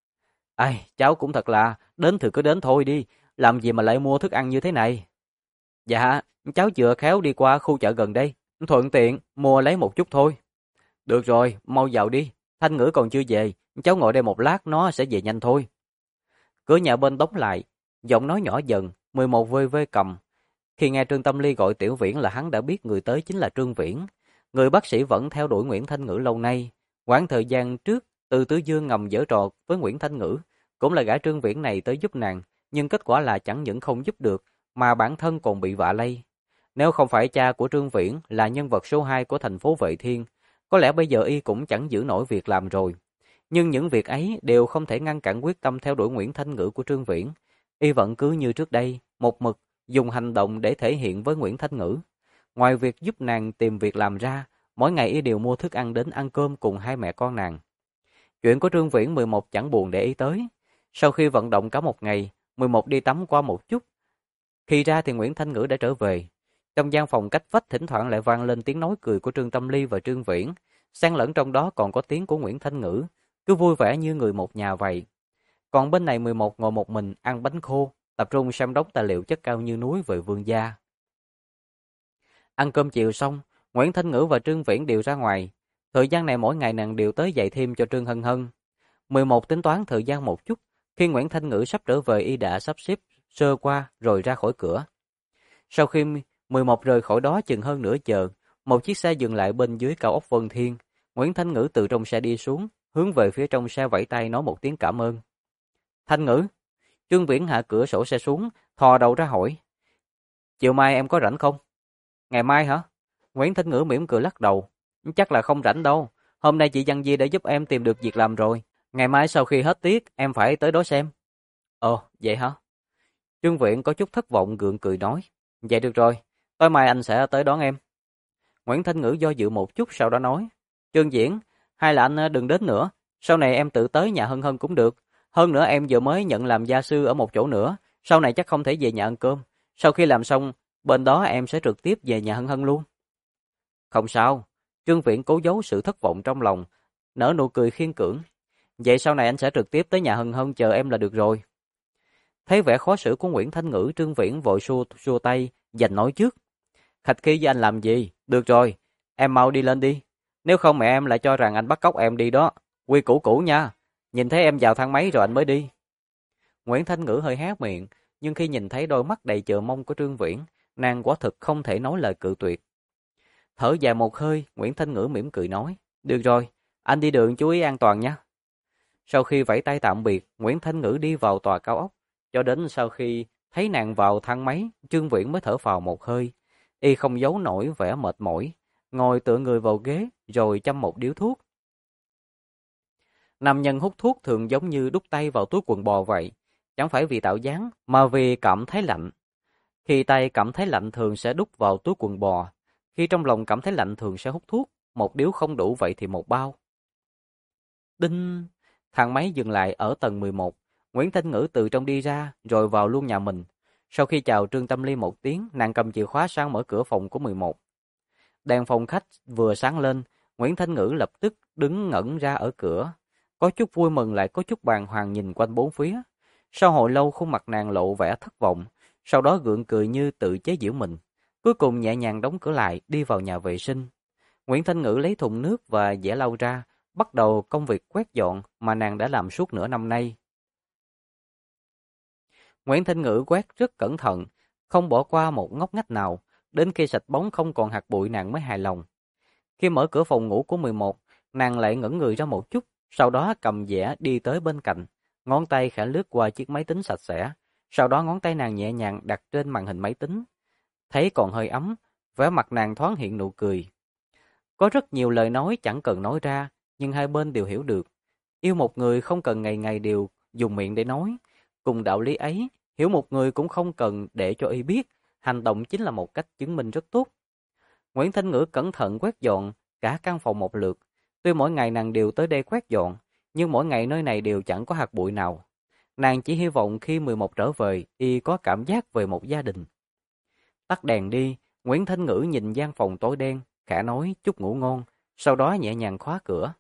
Ai, cháu cũng thật là, đến thì cứ đến thôi đi, làm gì mà lại mua thức ăn như thế này? Dạ, cháu vừa khéo đi qua khu chợ gần đây, thuận tiện mua lấy một chút thôi. Được rồi, mau vào đi, Thanh Ngữ còn chưa về, cháu ngồi đây một lát nó sẽ về nhanh thôi. Cửa nhà bên đóng lại, giọng nói nhỏ dần, 11 vơi vơi cầm. Khi nghe Trương Tâm Ly gọi Tiểu Viễn là hắn đã biết người tới chính là Trương Viễn. Người bác sĩ vẫn theo đuổi Nguyễn Thanh Ngữ lâu nay. Quãng thời gian trước, Từ Tử Dương ngầm giở trò với Nguyễn Thanh Ngữ, cũng là gã Trương Viễn này tới giúp nàng, nhưng kết quả là chẳng những không giúp được, mà bản thân còn bị vạ lây. Nếu không phải cha của Trương Viễn là nhân vật số 2 của thành phố Vệ Thiên, có lẽ bây giờ y cũng chẳng giữ nổi việc làm rồi. Nhưng những việc ấy đều không thể ngăn cản quyết tâm theo đuổi Nguyễn Thanh Ngữ của Trương Viễn. Y vẫn cứ như trước đây, một mực dùng hành động để thể hiện với Nguyễn Thanh Ngữ. Ngoài việc giúp nàng tìm việc làm ra, mỗi ngày y đều mua thức ăn đến ăn cơm cùng hai mẹ con nàng. Chuyện của Trương Viễn 11 chẳng buồn để ý tới. Sau khi vận động cả một ngày, 11 đi tắm qua một chút. Khi ra thì Nguyễn Thanh Ngữ đã trở về. Trong gian phòng cách vách thỉnh thoảng lại vang lên tiếng nói cười của Trương Tâm Ly và Trương Viễn. Xen lẫn trong đó còn có tiếng của Nguyễn Thanh Ngữ, cứ vui vẻ như người một nhà vậy. Còn bên này 11 ngồi một mình ăn bánh khô, tập trung xem đống tài liệu chất cao như núi về Vương gia. Ăn cơm chiều xong, Nguyễn Thanh Ngữ và Trương Viễn đều ra ngoài. Thời gian này mỗi ngày nàng đều tới dạy thêm cho Trương Hân Hân. 11 tính toán thời gian một chút, khi Nguyễn Thanh Ngữ sắp trở về y đã sắp xếp sơ qua rồi ra khỏi cửa. Sau khi 11 rời khỏi đó chừng hơn nửa giờ, một chiếc xe dừng lại bên dưới cao ốc Vân Thiên. Nguyễn Thanh Ngữ từ trong xe đi xuống, hướng về phía trong xe vẫy tay nói một tiếng cảm ơn. Thanh Ngữ, Trương Viễn hạ cửa sổ xe xuống, thò đầu ra hỏi. Chiều mai em có rảnh không? Ngày mai hả? Nguyễn Thanh Ngữ mỉm cười lắc đầu. Chắc là không rảnh đâu. Hôm nay chị Văn Di đã giúp em tìm được việc làm rồi. Ngày mai sau khi hết tiết, em phải tới đó xem. Ồ, vậy hả? Trương Viễn có chút thất vọng gượng cười nói. Vậy được rồi, tối mai anh sẽ tới đón em. Nguyễn Thanh Ngữ do dự một chút sau đó nói. Trương Viễn, hay là anh đừng đến nữa. Sau này em tự tới nhà Hân Hân cũng được. Hơn nữa em vừa mới nhận làm gia sư ở một chỗ nữa. Sau này chắc không thể về nhà ăn cơm. Sau khi làm xong, bên đó em sẽ trực tiếp về nhà Hân Hân luôn. Không sao. Trương Viễn cố giấu sự thất vọng trong lòng, nở nụ cười khiên cưỡng. Vậy sau này anh sẽ trực tiếp tới nhà Hân Hân chờ em là được rồi. Thấy vẻ khó xử của Nguyễn Thanh Ngữ, Trương Viễn vội xua tay, giành nói trước. Khách khí với anh làm gì? Được rồi, em mau đi lên đi. Nếu không mẹ em lại cho rằng anh bắt cóc em đi đó. Quy củ cũ nha. Nhìn thấy em vào thang máy rồi anh mới đi. Nguyễn Thanh Ngữ hơi hé miệng, nhưng khi nhìn thấy đôi mắt đầy chờ mong của Trương Viễn, nàng quả thực không thể nói lời cự tuyệt. Thở dài một hơi, Nguyễn Thanh Ngữ mỉm cười nói. Được rồi, anh đi đường chú ý an toàn nha. Sau khi vẫy tay tạm biệt, Nguyễn Thanh Ngữ đi vào tòa cao ốc. Cho đến sau khi thấy nàng vào thang máy, Trương Viễn mới thở phào một hơi. Y không giấu nổi vẻ mệt mỏi, ngồi tựa người vào ghế rồi châm một điếu thuốc. Nam nhân hút thuốc thường giống như đút tay vào túi quần bò vậy, chẳng phải vì tạo dáng mà vì cảm thấy lạnh. Khi tay cảm thấy lạnh thường sẽ đút vào túi quần bò, khi trong lòng cảm thấy lạnh thường sẽ hút thuốc, một điếu không đủ vậy thì một bao. Đinh, thang máy dừng lại ở tầng 11. Nguyễn Thanh Ngữ từ trong đi ra rồi vào luôn nhà mình. Sau khi chào Trương Tâm Ly một tiếng, nàng cầm chìa khóa sang mở cửa phòng của 11. Đèn phòng khách vừa sáng lên, Nguyễn Thanh Ngữ lập tức đứng ngẩn ra ở cửa. Có chút vui mừng lại có chút bàng hoàng nhìn quanh bốn phía. Sau hồi lâu khuôn mặt nàng lộ vẻ thất vọng, sau đó gượng cười như tự chế giễu mình. Cuối cùng nhẹ nhàng đóng cửa lại, đi vào nhà vệ sinh. Nguyễn Thanh Ngữ lấy thùng nước và dẻ lau ra, bắt đầu công việc quét dọn mà nàng đã làm suốt nửa năm nay. Nguyễn Thanh Ngữ quét rất cẩn thận, không bỏ qua một ngóc ngách nào, đến khi sạch bóng không còn hạt bụi nàng mới hài lòng. Khi mở cửa phòng ngủ của 11, nàng lại ngẩn người ra một chút, sau đó cầm dẻ đi tới bên cạnh, ngón tay khẽ lướt qua chiếc máy tính sạch sẽ, sau đó ngón tay nàng nhẹ nhàng đặt trên màn hình máy tính. Thấy còn hơi ấm, vẻ mặt nàng thoáng hiện nụ cười. Có rất nhiều lời nói chẳng cần nói ra, nhưng hai bên đều hiểu được. Yêu một người không cần ngày ngày đều dùng miệng để nói. Cùng đạo lý ấy, hiểu một người cũng không cần để cho y biết, hành động chính là một cách chứng minh rất tốt. Nguyễn Thanh Ngữ cẩn thận quét dọn cả căn phòng một lượt. Tuy mỗi ngày nàng đều tới đây quét dọn, nhưng mỗi ngày nơi này đều chẳng có hạt bụi nào. Nàng chỉ hy vọng khi 11 trở về, y có cảm giác về một gia đình. Tắt đèn đi, Nguyễn Thanh Ngữ nhìn gian phòng tối đen, khẽ nói chúc ngủ ngon, sau đó nhẹ nhàng khóa cửa.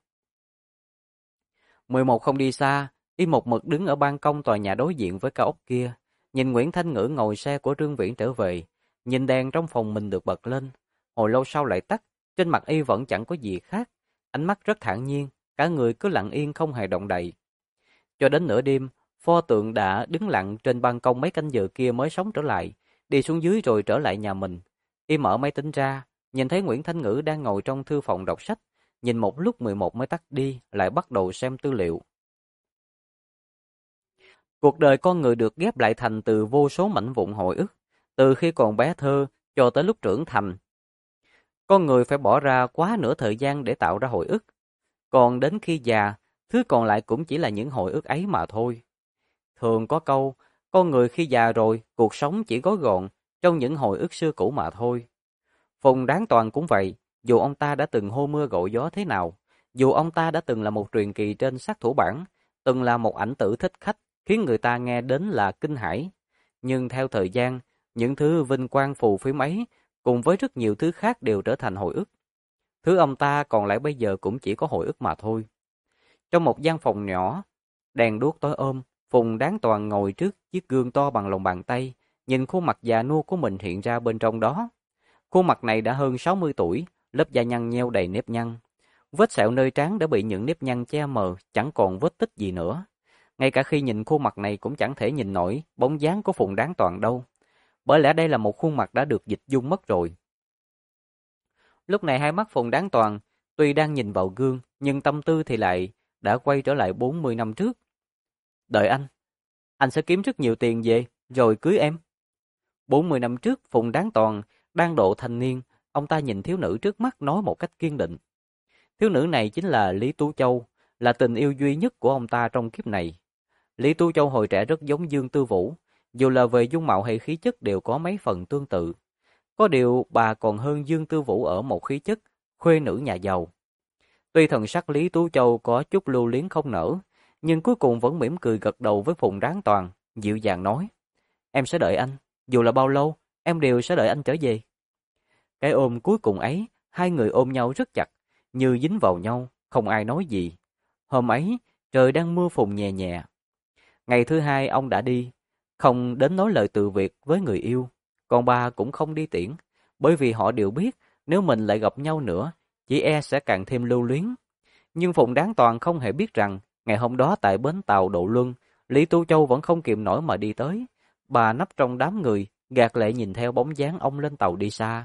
11 không đi xa, y một mực đứng ở ban công tòa nhà đối diện với cao ốc kia, nhìn Nguyễn Thanh Ngữ ngồi xe của Trương Viễn trở về, nhìn đèn trong phòng mình được bật lên, hồi lâu sau lại tắt, trên mặt y vẫn chẳng có gì khác, ánh mắt rất thản nhiên, cả người cứ lặng yên không hề động đậy. Cho đến nửa đêm, pho tượng đã đứng lặng trên ban công mấy canh giờ kia mới sống trở lại, đi xuống dưới rồi trở lại nhà mình. Y mở máy tính ra, nhìn thấy Nguyễn Thanh Ngữ đang ngồi trong thư phòng đọc sách, nhìn một lúc 11 mới tắt đi, lại bắt đầu xem tư liệu. Cuộc đời con người được ghép lại thành từ vô số mảnh vụn hồi ức, từ khi còn bé thơ cho tới lúc trưởng thành. Con người phải bỏ ra quá nửa thời gian để tạo ra hồi ức, còn đến khi già, thứ còn lại cũng chỉ là những hồi ức ấy mà thôi. Thường có câu, con người khi già rồi, cuộc sống chỉ gói gọn trong những hồi ức xưa cũ mà thôi. Phùng Đáng Toàn cũng vậy, dù ông ta đã từng hô mưa gọi gió thế nào, dù ông ta đã từng là một truyền kỳ trên sát thủ bản, từng là một ảnh tử thích khách, khiến người ta nghe đến là kinh hãi. Nhưng theo thời gian, những thứ vinh quang phù phiếm ấy, cùng với rất nhiều thứ khác đều trở thành hồi ức. Thứ ông ta còn lại bây giờ cũng chỉ có hồi ức mà thôi. Trong một gian phòng nhỏ, đèn đuốc tối ôm, Phùng Đáng Toàn ngồi trước chiếc gương to bằng lòng bàn tay, nhìn khuôn mặt già nua của mình hiện ra bên trong đó. Khuôn mặt này đã hơn 60 tuổi, lớp da nhăn nheo đầy nếp nhăn. Vết sẹo nơi trán đã bị những nếp nhăn che mờ, chẳng còn vết tích gì nữa. Ngay cả khi nhìn khuôn mặt này cũng chẳng thể nhìn nổi bóng dáng của Phùng Đáng Toàn đâu. Bởi lẽ đây là một khuôn mặt đã được dịch dung mất rồi. Lúc này hai mắt Phùng Đáng Toàn tuy đang nhìn vào gương, nhưng tâm tư thì lại đã quay trở lại 40 năm trước. Đợi anh sẽ kiếm rất nhiều tiền về, rồi cưới em. 40 năm trước, Phùng Đáng Toàn đang độ thanh niên, ông ta nhìn thiếu nữ trước mắt nói một cách kiên định. Thiếu nữ này chính là Lý Tú Châu, là tình yêu duy nhất của ông ta trong kiếp này. Lý Tú Châu hồi trẻ rất giống Dương Tư Vũ, dù là về dung mạo hay khí chất đều có mấy phần tương tự. Có điều bà còn hơn Dương Tư Vũ ở một khí chất, khuê nữ nhà giàu. Tuy thần sắc Lý Tú Châu có chút lưu luyến không nở, nhưng cuối cùng vẫn mỉm cười gật đầu với Phùng Đáng Toàn, dịu dàng nói. Em sẽ đợi anh, dù là bao lâu, em đều sẽ đợi anh trở về. Cái ôm cuối cùng ấy, hai người ôm nhau rất chặt, như dính vào nhau, không ai nói gì. Hôm ấy, trời đang mưa phùn nhẹ nhẹ. Ngày thứ hai ông đã đi, không đến nói lời từ biệt với người yêu, còn bà cũng không đi tiễn, bởi vì họ đều biết nếu mình lại gặp nhau nữa, chỉ e sẽ càng thêm lưu luyến. Nhưng Phùng Đáng Toàn không hề biết rằng, ngày hôm đó tại bến tàu Độ Luân, Lý Tu Châu vẫn không kìm nổi mà đi tới. Bà nấp trong đám người, gạt lệ nhìn theo bóng dáng ông lên tàu đi xa.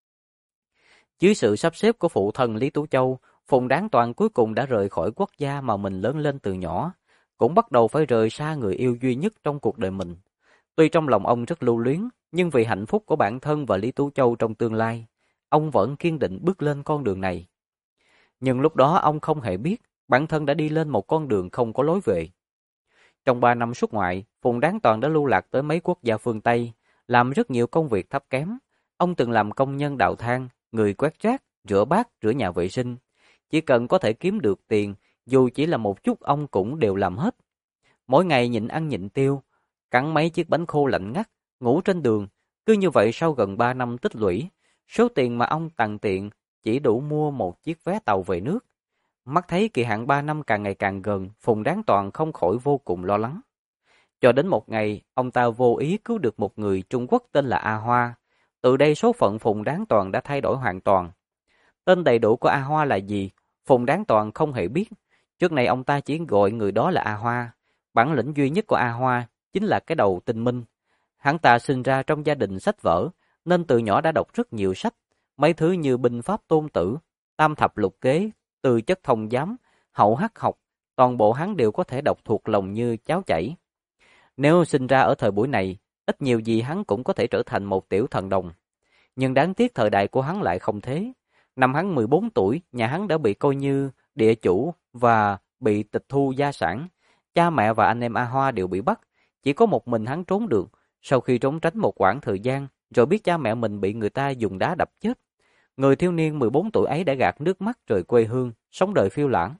Dưới sự sắp xếp của phụ thân Lý Tú Châu, Phùng Đáng Toàn cuối cùng đã rời khỏi quốc gia mà mình lớn lên từ nhỏ, cũng bắt đầu phải rời xa người yêu duy nhất trong cuộc đời mình. Tuy trong lòng ông rất lưu luyến, nhưng vì hạnh phúc của bản thân và Lý Tú Châu trong tương lai, ông vẫn kiên định bước lên con đường này. Nhưng lúc đó ông không hề biết, bản thân đã đi lên một con đường không có lối về. Trong 3 năm xuất ngoại, Phùng Đáng Toàn đã lưu lạc tới mấy quốc gia phương Tây, làm rất nhiều công việc thấp kém. Ông từng làm công nhân đào than, người quét rác, rửa bát, rửa nhà vệ sinh. Chỉ cần có thể kiếm được tiền, dù chỉ là một chút ông cũng đều làm hết. Mỗi ngày nhịn ăn nhịn tiêu, cắn mấy chiếc bánh khô lạnh ngắt, ngủ trên đường. Cứ như vậy sau gần 3 năm tích lũy, số tiền mà ông tằn tiện chỉ đủ mua một chiếc vé tàu về nước. Mắt thấy kỳ hạn 3 năm càng ngày càng gần, Phùng Đáng Toàn không khỏi vô cùng lo lắng. Cho đến một ngày, ông ta vô ý cứu được một người Trung Quốc tên là A Hoa. Từ đây số phận Phùng Đáng Toàn đã thay đổi hoàn toàn. Tên đầy đủ của A Hoa là gì? Phùng Đáng Toàn không hề biết, trước này ông ta chỉ gọi người đó là A Hoa. Bản lĩnh duy nhất của A Hoa chính là cái đầu tinh minh. Hắn ta sinh ra trong gia đình sách vở, nên từ nhỏ đã đọc rất nhiều sách, mấy thứ như binh pháp tôn tử, tam thập lục kế, từ chất thông giám, hậu hắc học, toàn bộ hắn đều có thể đọc thuộc lòng như cháo chảy. Nếu sinh ra ở thời buổi này, ít nhiều gì hắn cũng có thể trở thành một tiểu thần đồng. Nhưng đáng tiếc thời đại của hắn lại không thế. Năm hắn 14 tuổi, nhà hắn đã bị coi như địa chủ và bị tịch thu gia sản. Cha mẹ và anh em A Hoa đều bị bắt, chỉ có một mình hắn trốn được. Sau khi trốn tránh một quãng thời gian, rồi biết cha mẹ mình bị người ta dùng đá đập chết. Người thiếu niên 14 tuổi ấy đã gạt nước mắt rời quê hương, sống đời phiêu lãng.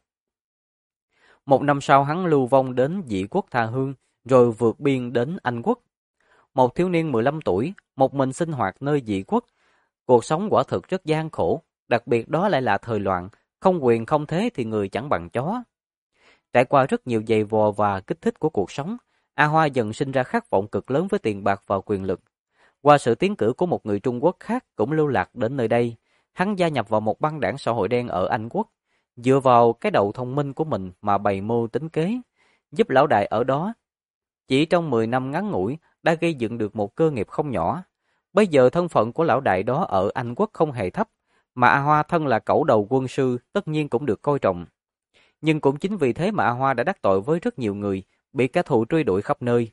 Một năm sau hắn lưu vong đến Dị quốc tha hương, rồi vượt biên đến Anh quốc. Một thiếu niên 15 tuổi, một mình sinh hoạt nơi Dị quốc. Cuộc sống quả thực rất gian khổ, đặc biệt đó lại là thời loạn, không quyền không thế thì người chẳng bằng chó. Trải qua rất nhiều giày vò và kích thích của cuộc sống, A Hoa dần sinh ra khát vọng cực lớn với tiền bạc và quyền lực. Qua sự tiến cử của một người Trung Quốc khác cũng lưu lạc đến nơi đây, hắn gia nhập vào một băng đảng xã hội đen ở Anh quốc, dựa vào cái đầu thông minh của mình mà bày mưu tính kế, giúp lão đại ở đó. Chỉ trong 10 năm ngắn ngủi đã gây dựng được một cơ nghiệp không nhỏ. Bây giờ thân phận của lão đại đó ở Anh quốc không hề thấp, mà A Hoa thân là cẩu đầu quân sư tất nhiên cũng được coi trọng. Nhưng cũng chính vì thế mà A Hoa đã đắc tội với rất nhiều người, bị kẻ thù truy đuổi khắp nơi.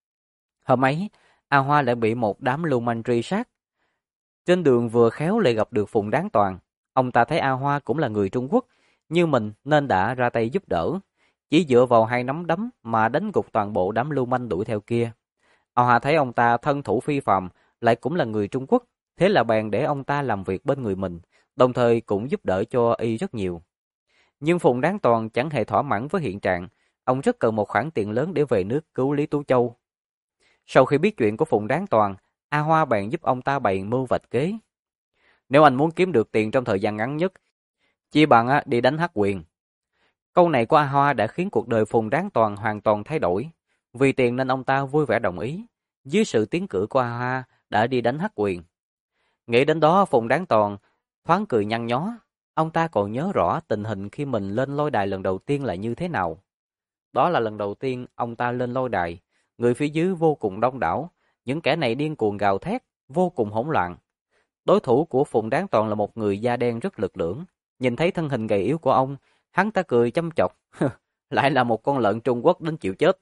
Hôm ấy, A Hoa lại bị một đám lưu manh truy sát. Trên đường vừa khéo lại gặp được Phùng Đáng Toàn. Ông ta thấy A Hoa cũng là người Trung Quốc, như mình nên đã ra tay giúp đỡ. Chỉ dựa vào hai nắm đấm mà đánh gục toàn bộ đám lưu manh đuổi theo kia. A Hoa thấy ông ta thân thủ phi phàm, lại cũng là người Trung Quốc, thế là bèn để ông ta làm việc bên người mình, đồng thời cũng giúp đỡ cho y rất nhiều. Nhưng Phùng Đáng Toàn chẳng hề thỏa mãn với hiện trạng, ông rất cần một khoản tiền lớn để về nước cứu Lý Tú Châu. Sau khi biết chuyện của Phùng Đáng Toàn, A Hoa bèn giúp ông ta bày mưu vạch kế. Nếu anh muốn kiếm được tiền trong thời gian ngắn nhất, chỉ bằng đi đánh Hắc Quyền. Câu này của A Hoa đã khiến cuộc đời Phùng Đáng Toàn hoàn toàn thay đổi. Vì tiền nên ông ta vui vẻ đồng ý. Dưới sự tiến cử của A Hoa đã đi đánh Hắc Quyền. Nghĩ đến đó Phùng Đáng Toàn thoáng cười nhăn nhó. Ông ta còn nhớ rõ tình hình khi mình lên lôi đài lần đầu tiên là như thế nào. Đó là lần đầu tiên ông ta lên lôi đài. Người phía dưới vô cùng đông đảo. Những kẻ này điên cuồng gào thét, vô cùng hỗn loạn. Đối thủ của Phùng Đáng Toàn là một người da đen rất lực lưỡng. Nhìn thấy thân hình gầy yếu của ông, hắn ta cười châm chọc. Lại là một con lợn Trung Quốc đến chịu chết.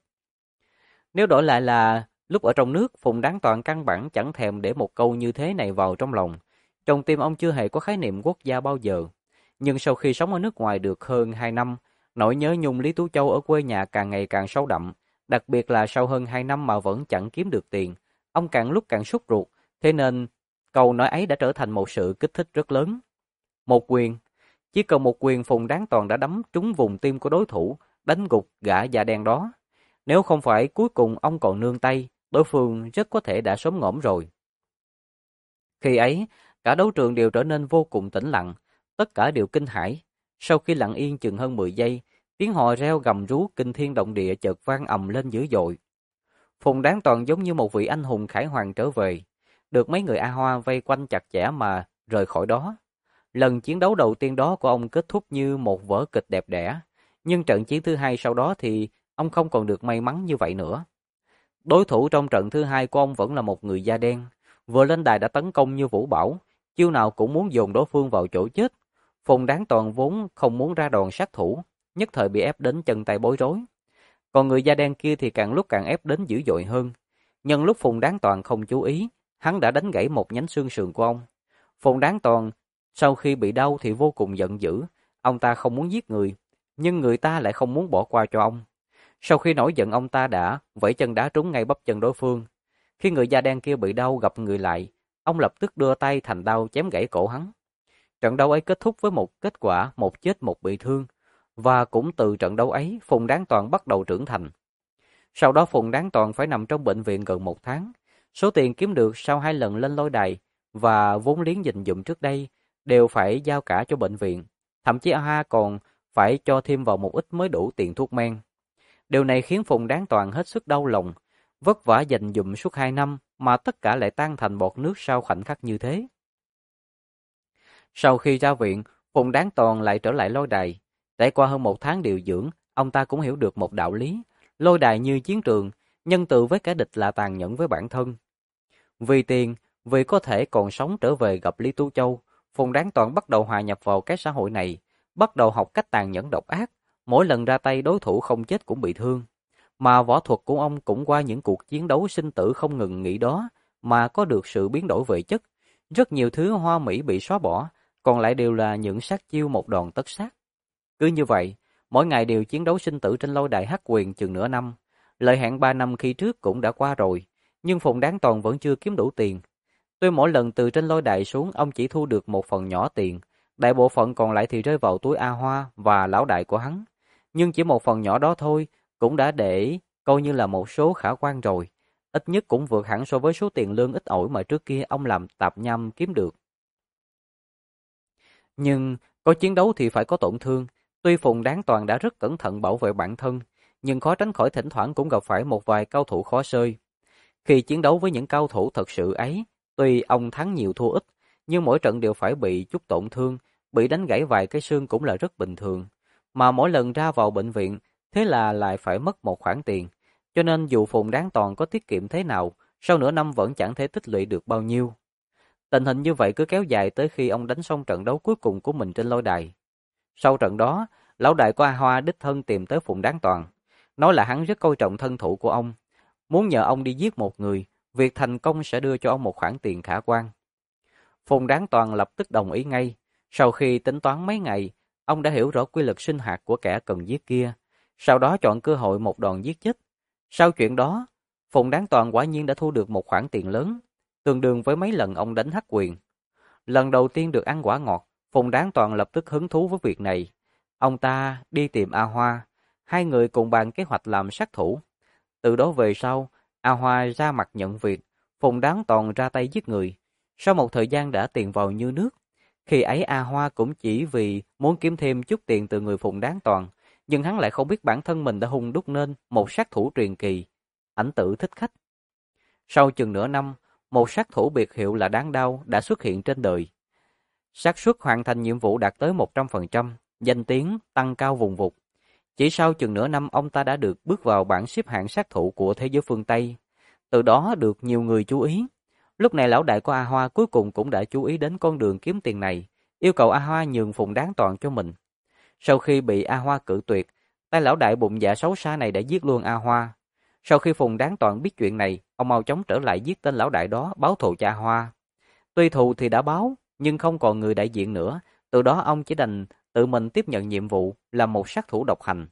Nếu đổi lại là lúc ở trong nước, Phùng Đáng Toàn căn bản chẳng thèm để một câu như thế này vào trong lòng. Trong tim ông chưa hề có khái niệm quốc gia bao giờ. Nhưng sau khi sống ở nước ngoài được hơn 2 năm, nỗi nhớ nhung Lý Tú Châu ở quê nhà càng ngày càng sâu đậm. Đặc biệt là sau hơn 2 năm mà vẫn chẳng kiếm được tiền, ông càng lúc càng sốt ruột. Thế nên, câu nói ấy đã trở thành một sự kích thích rất lớn. Một quyền. Chỉ cần một quyền Phùng Đáng Toàn đã đấm trúng vùng tim của đối thủ, đánh gục gã da đen đó. Nếu không phải cuối cùng ông còn nương tay, đối phương rất có thể đã sớm ngõm rồi. Khi ấy, cả đấu trường đều trở nên vô cùng tĩnh lặng, tất cả đều kinh hãi. Sau khi lặng yên chừng hơn 10 giây, tiếng hò reo gầm rú kinh thiên động địa chợt vang ầm lên dữ dội. Phùng Đáng Toàn giống như một vị anh hùng khải hoàn trở về, được mấy người A Hoa vây quanh chặt chẽ mà rời khỏi đó. Lần chiến đấu đầu tiên đó của ông kết thúc như một vở kịch đẹp đẽ, nhưng trận chiến thứ hai sau đó thì ông không còn được may mắn như vậy nữa. Đối thủ trong trận thứ hai của ông vẫn là một người da đen, vừa lên đài đã tấn công như vũ bão, chiêu nào cũng muốn dồn đối phương vào chỗ chết. Phùng Đáng Toàn vốn không muốn ra đòn sát thủ, nhất thời bị ép đến chân tay bối rối. Còn người da đen kia thì càng lúc càng ép đến dữ dội hơn. Nhân lúc Phùng Đáng Toàn không chú ý, hắn đã đánh gãy một nhánh xương sườn của ông. Phùng Đáng Toàn sau khi bị đau thì vô cùng giận dữ, ông ta không muốn giết người, nhưng người ta lại không muốn bỏ qua cho ông. Sau khi nổi giận ông ta đã vẫy chân đá trúng ngay bắp chân đối phương. Khi người da đen kia bị đau gặp người lại, ông lập tức đưa tay thành đao chém gãy cổ hắn. Trận đấu ấy kết thúc với một kết quả một chết một bị thương, và cũng từ trận đấu ấy Phùng Đáng Toàn bắt đầu trưởng thành. Sau đó Phùng Đáng Toàn phải nằm trong bệnh viện gần 1 tháng. Số tiền kiếm được sau 2 lần lên lôi đài và vốn liếng dành dụm trước đây đều phải giao cả cho bệnh viện. Thậm chí A còn phải cho thêm vào một ít mới đủ tiền thuốc men. Điều này khiến Phùng Đáng Toàn hết sức đau lòng. Vất vả dành dụm suốt 2 năm mà tất cả lại tan thành bọt nước sau khoảnh khắc như thế. Sau khi ra viện, Phùng Đáng Toàn lại trở lại lôi đài. Trải qua hơn 1 tháng điều dưỡng, ông ta cũng hiểu được một đạo lý. Lôi đài như chiến trường, nhân từ với kẻ địch là tàn nhẫn với bản thân. Vì tiền, vì có thể còn sống trở về gặp Lý Tú Châu, Phùng Đáng Toàn bắt đầu hòa nhập vào cái xã hội này, bắt đầu học cách tàn nhẫn độc ác. Mỗi lần ra tay đối thủ không chết cũng bị thương. Mà võ thuật của ông cũng qua những cuộc chiến đấu sinh tử không ngừng nghỉ đó mà có được sự biến đổi về chất. Rất nhiều thứ hoa mỹ bị xóa bỏ, còn lại đều là những sát chiêu một đòn tất sát. Cứ như vậy, mỗi ngày đều chiến đấu sinh tử trên lôi đài Hắc Quyền chừng nửa năm. Lợi hạn 3 năm khi trước cũng đã qua rồi, nhưng Phùng Đáng Toàn vẫn chưa kiếm đủ tiền. Tuy mỗi lần từ trên lôi đài xuống ông chỉ thu được một phần nhỏ tiền, đại bộ phận còn lại thì rơi vào túi A Hoa và lão đại của hắn. Nhưng chỉ một phần nhỏ đó thôi cũng đã để coi như là một số khả quan rồi. Ít nhất cũng vượt hẳn so với số tiền lương ít ỏi mà trước kia ông làm tạp nham kiếm được. Nhưng có chiến đấu thì phải có tổn thương. Tuy Phùng Đáng Toàn đã rất cẩn thận bảo vệ bản thân, nhưng khó tránh khỏi thỉnh thoảng cũng gặp phải một vài cao thủ khó xơi. Khi chiến đấu với những cao thủ thật sự ấy, tuy ông thắng nhiều thua ít, nhưng mỗi trận đều phải bị chút tổn thương, bị đánh gãy vài cái xương cũng là rất bình thường. Mà mỗi lần ra vào bệnh viện, thế là lại phải mất một khoản tiền. Cho nên dù Phùng Đáng Toàn có tiết kiệm thế nào, sau nửa năm vẫn chẳng thể tích lũy được bao nhiêu. Tình hình như vậy cứ kéo dài tới khi ông đánh xong trận đấu cuối cùng của mình trên lôi đài. Sau trận đó, lão đại của A Hoa đích thân tìm tới Phùng Đáng Toàn, nói là hắn rất coi trọng thân thủ của ông, muốn nhờ ông đi giết một người, việc thành công sẽ đưa cho ông một khoản tiền khả quan. Phùng Đáng Toàn lập tức đồng ý ngay. Sau khi tính toán mấy ngày, ông đã hiểu rõ quy luật sinh hoạt của kẻ cần giết kia, sau đó chọn cơ hội một đòn giết chết. Sau chuyện đó, Phùng Đáng Toàn quả nhiên đã thu được một khoản tiền lớn, tương đương với mấy lần ông đánh Hắc Quyền. Lần đầu tiên được ăn quả ngọt, Phùng Đáng Toàn lập tức hứng thú với việc này. Ông ta đi tìm A Hoa, hai người cùng bàn kế hoạch làm sát thủ. Từ đó về sau, A Hoa ra mặt nhận việc, Phùng Đáng Toàn ra tay giết người. Sau một thời gian đã tiền vào như nước. Khi ấy A Hoa cũng chỉ vì muốn kiếm thêm chút tiền từ người Phùng Đáng Toàn, nhưng hắn lại không biết bản thân mình đã hung đúc nên một sát thủ truyền kỳ, Ảnh Tử Thích Khách. Sau chừng nửa năm, một sát thủ biệt hiệu là Đáng Đau đã xuất hiện trên đời. Xác suất hoàn thành nhiệm vụ đạt tới 100%, danh tiếng tăng cao vùng vụt. Chỉ sau chừng nửa năm ông ta đã được bước vào bảng xếp hạng sát thủ của thế giới phương Tây. Từ đó được nhiều người chú ý. Lúc này lão đại của A Hoa cuối cùng cũng đã chú ý đến con đường kiếm tiền này, yêu cầu A Hoa nhường Phùng Đáng Toàn cho mình. Sau khi bị A Hoa cự tuyệt, tay lão đại bụng dạ xấu xa này đã giết luôn A Hoa. Sau khi Phùng Đáng Toàn biết chuyện này, ông mau chóng trở lại giết tên lão đại đó báo thù cho A Hoa. Tuy thù thì đã báo, nhưng không còn người đại diện nữa, từ đó ông chỉ đành tự mình tiếp nhận nhiệm vụ là một sát thủ độc hành.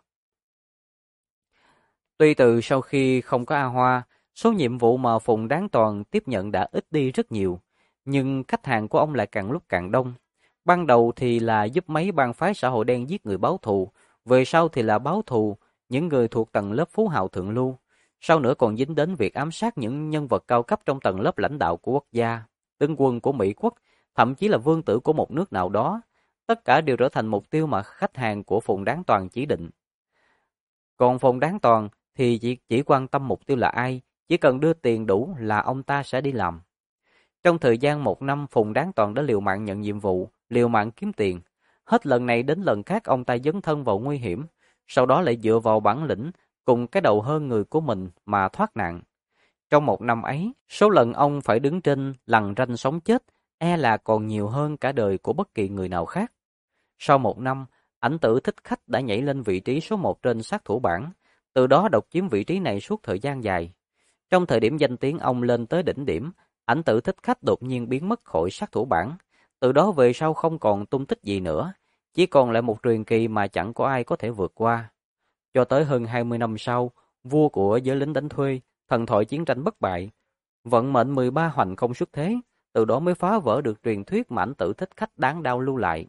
Tuy từ sau khi không có A Hoa, số nhiệm vụ mà Phùng Đáng Toàn tiếp nhận đã ít đi rất nhiều, nhưng khách hàng của ông lại càng lúc càng đông. Ban đầu thì là giúp mấy bang phái xã hội đen giết người báo thù, về sau thì là báo thù những người thuộc tầng lớp phú hào thượng lưu, sau nữa còn dính đến việc ám sát những nhân vật cao cấp trong tầng lớp lãnh đạo của quốc gia, tướng quân của Mỹ quốc, thậm chí là vương tử của một nước nào đó. Tất cả đều trở thành mục tiêu mà khách hàng của Phùng Đáng Toàn chỉ định. Còn Phùng Đáng Toàn thì chỉ quan tâm mục tiêu là ai, chỉ cần đưa tiền đủ là ông ta sẽ đi làm. Trong thời gian 1 năm, Phùng Đáng Toàn đã liều mạng nhận nhiệm vụ, liều mạng kiếm tiền. Hết lần này đến lần khác ông ta dấn thân vào nguy hiểm, sau đó lại dựa vào bản lĩnh cùng cái đầu hơn người của mình mà thoát nạn. Trong 1 năm ấy, số lần ông phải đứng trên lằn ranh sống chết e là còn nhiều hơn cả đời của bất kỳ người nào khác. Sau 1 năm, Ảnh Tử Thích Khách đã nhảy lên vị trí số 1 trên sát thủ bảng, từ đó độc chiếm vị trí này suốt thời gian dài. Trong thời điểm danh tiếng ông lên tới đỉnh điểm, Ảnh Tử Thích Khách đột nhiên biến mất khỏi sát thủ bảng, từ đó về sau không còn tung tích gì nữa, chỉ còn lại một truyền kỳ mà chẳng có ai có thể vượt qua. Cho tới hơn 20 năm sau, vua của giới lính đánh thuê, thần thoại chiến tranh bất bại, vận mệnh 13 hoành không xuất thế, từ đó mới phá vỡ được truyền thuyết mà Ảnh Tử Thích Khách đáng đau lưu lại.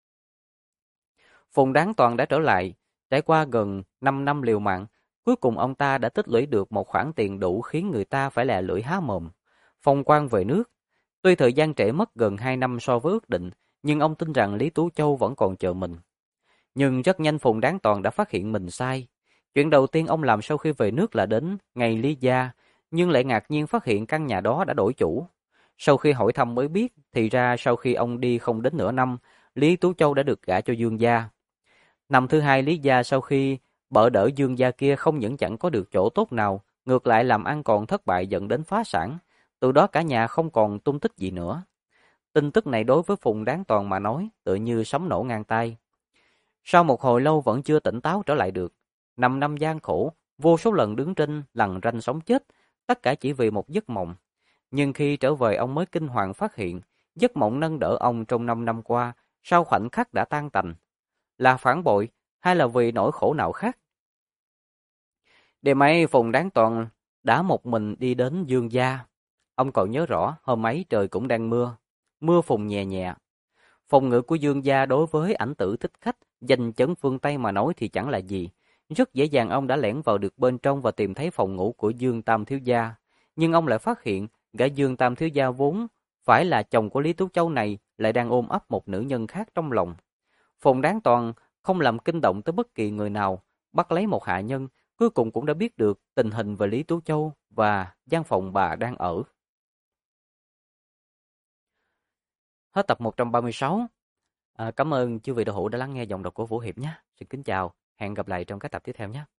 Phùng Đáng Toàn đã trở lại, trải qua gần 5 năm liều mạng, cuối cùng ông ta đã tích lũy được một khoản tiền đủ khiến người ta phải lè lưỡi há mồm. Phong quang về nước. Tuy thời gian trễ mất gần 2 năm so với ước định, nhưng ông tin rằng Lý Tú Châu vẫn còn chờ mình. Nhưng rất nhanh Phùng Đáng Toàn đã phát hiện mình sai. Chuyện đầu tiên ông làm sau khi về nước là đến ngày Lý Gia, nhưng lại ngạc nhiên phát hiện căn nhà đó đã đổi chủ. Sau khi hỏi thăm mới biết, thì ra sau khi ông đi không đến nửa năm, Lý Tú Châu đã được gả cho Dương gia. Năm thứ hai Lý gia sau khi bợ đỡ Dương gia kia không những chẳng có được chỗ tốt nào, ngược lại làm ăn còn thất bại dẫn đến phá sản. Từ đó cả nhà không còn tung tích gì nữa. Tin tức này đối với Phùng Đáng Toàn mà nói tựa như sấm nổ ngang tai. Sau một hồi lâu vẫn chưa tỉnh táo trở lại được. 5 năm gian khổ, vô số lần đứng trên lằn ranh sống chết, tất cả chỉ vì một giấc mộng. Nhưng khi trở về ông mới kinh hoàng phát hiện, giấc mộng nâng đỡ ông trong 5 năm qua, sau khoảnh khắc đã tan tành. Là phản bội hay là vì nỗi khổ nào khác? Đêm ấy Phùng Đáng Toàn đã một mình đi đến Dương gia. Ông còn nhớ rõ hôm ấy trời cũng đang mưa, mưa phùn nhẹ nhẹ. Phòng ngự của Dương gia đối với ảnh tử thích khách, danh chấn phương Tây mà nói thì chẳng là gì. Rất dễ dàng ông đã lẻn vào được bên trong và tìm thấy phòng ngủ của Dương Tam Thiếu Gia. Nhưng ông lại phát hiện, gã Dương Tam Thiếu Gia vốn phải là chồng của Lý Tú Châu này lại đang ôm ấp một nữ nhân khác trong lòng. Phùng Đáng Toàn không làm kinh động tới bất kỳ người nào, bắt lấy một hạ nhân, cuối cùng cũng đã biết được tình hình về Lý Tú Châu và gian phòng bà đang ở. Hết tập 136. Cảm ơn chư vị đạo hữu đã lắng nghe giọng đọc của Vũ Hiệp nhé. Xin kính chào, hẹn gặp lại trong các tập tiếp theo nhé.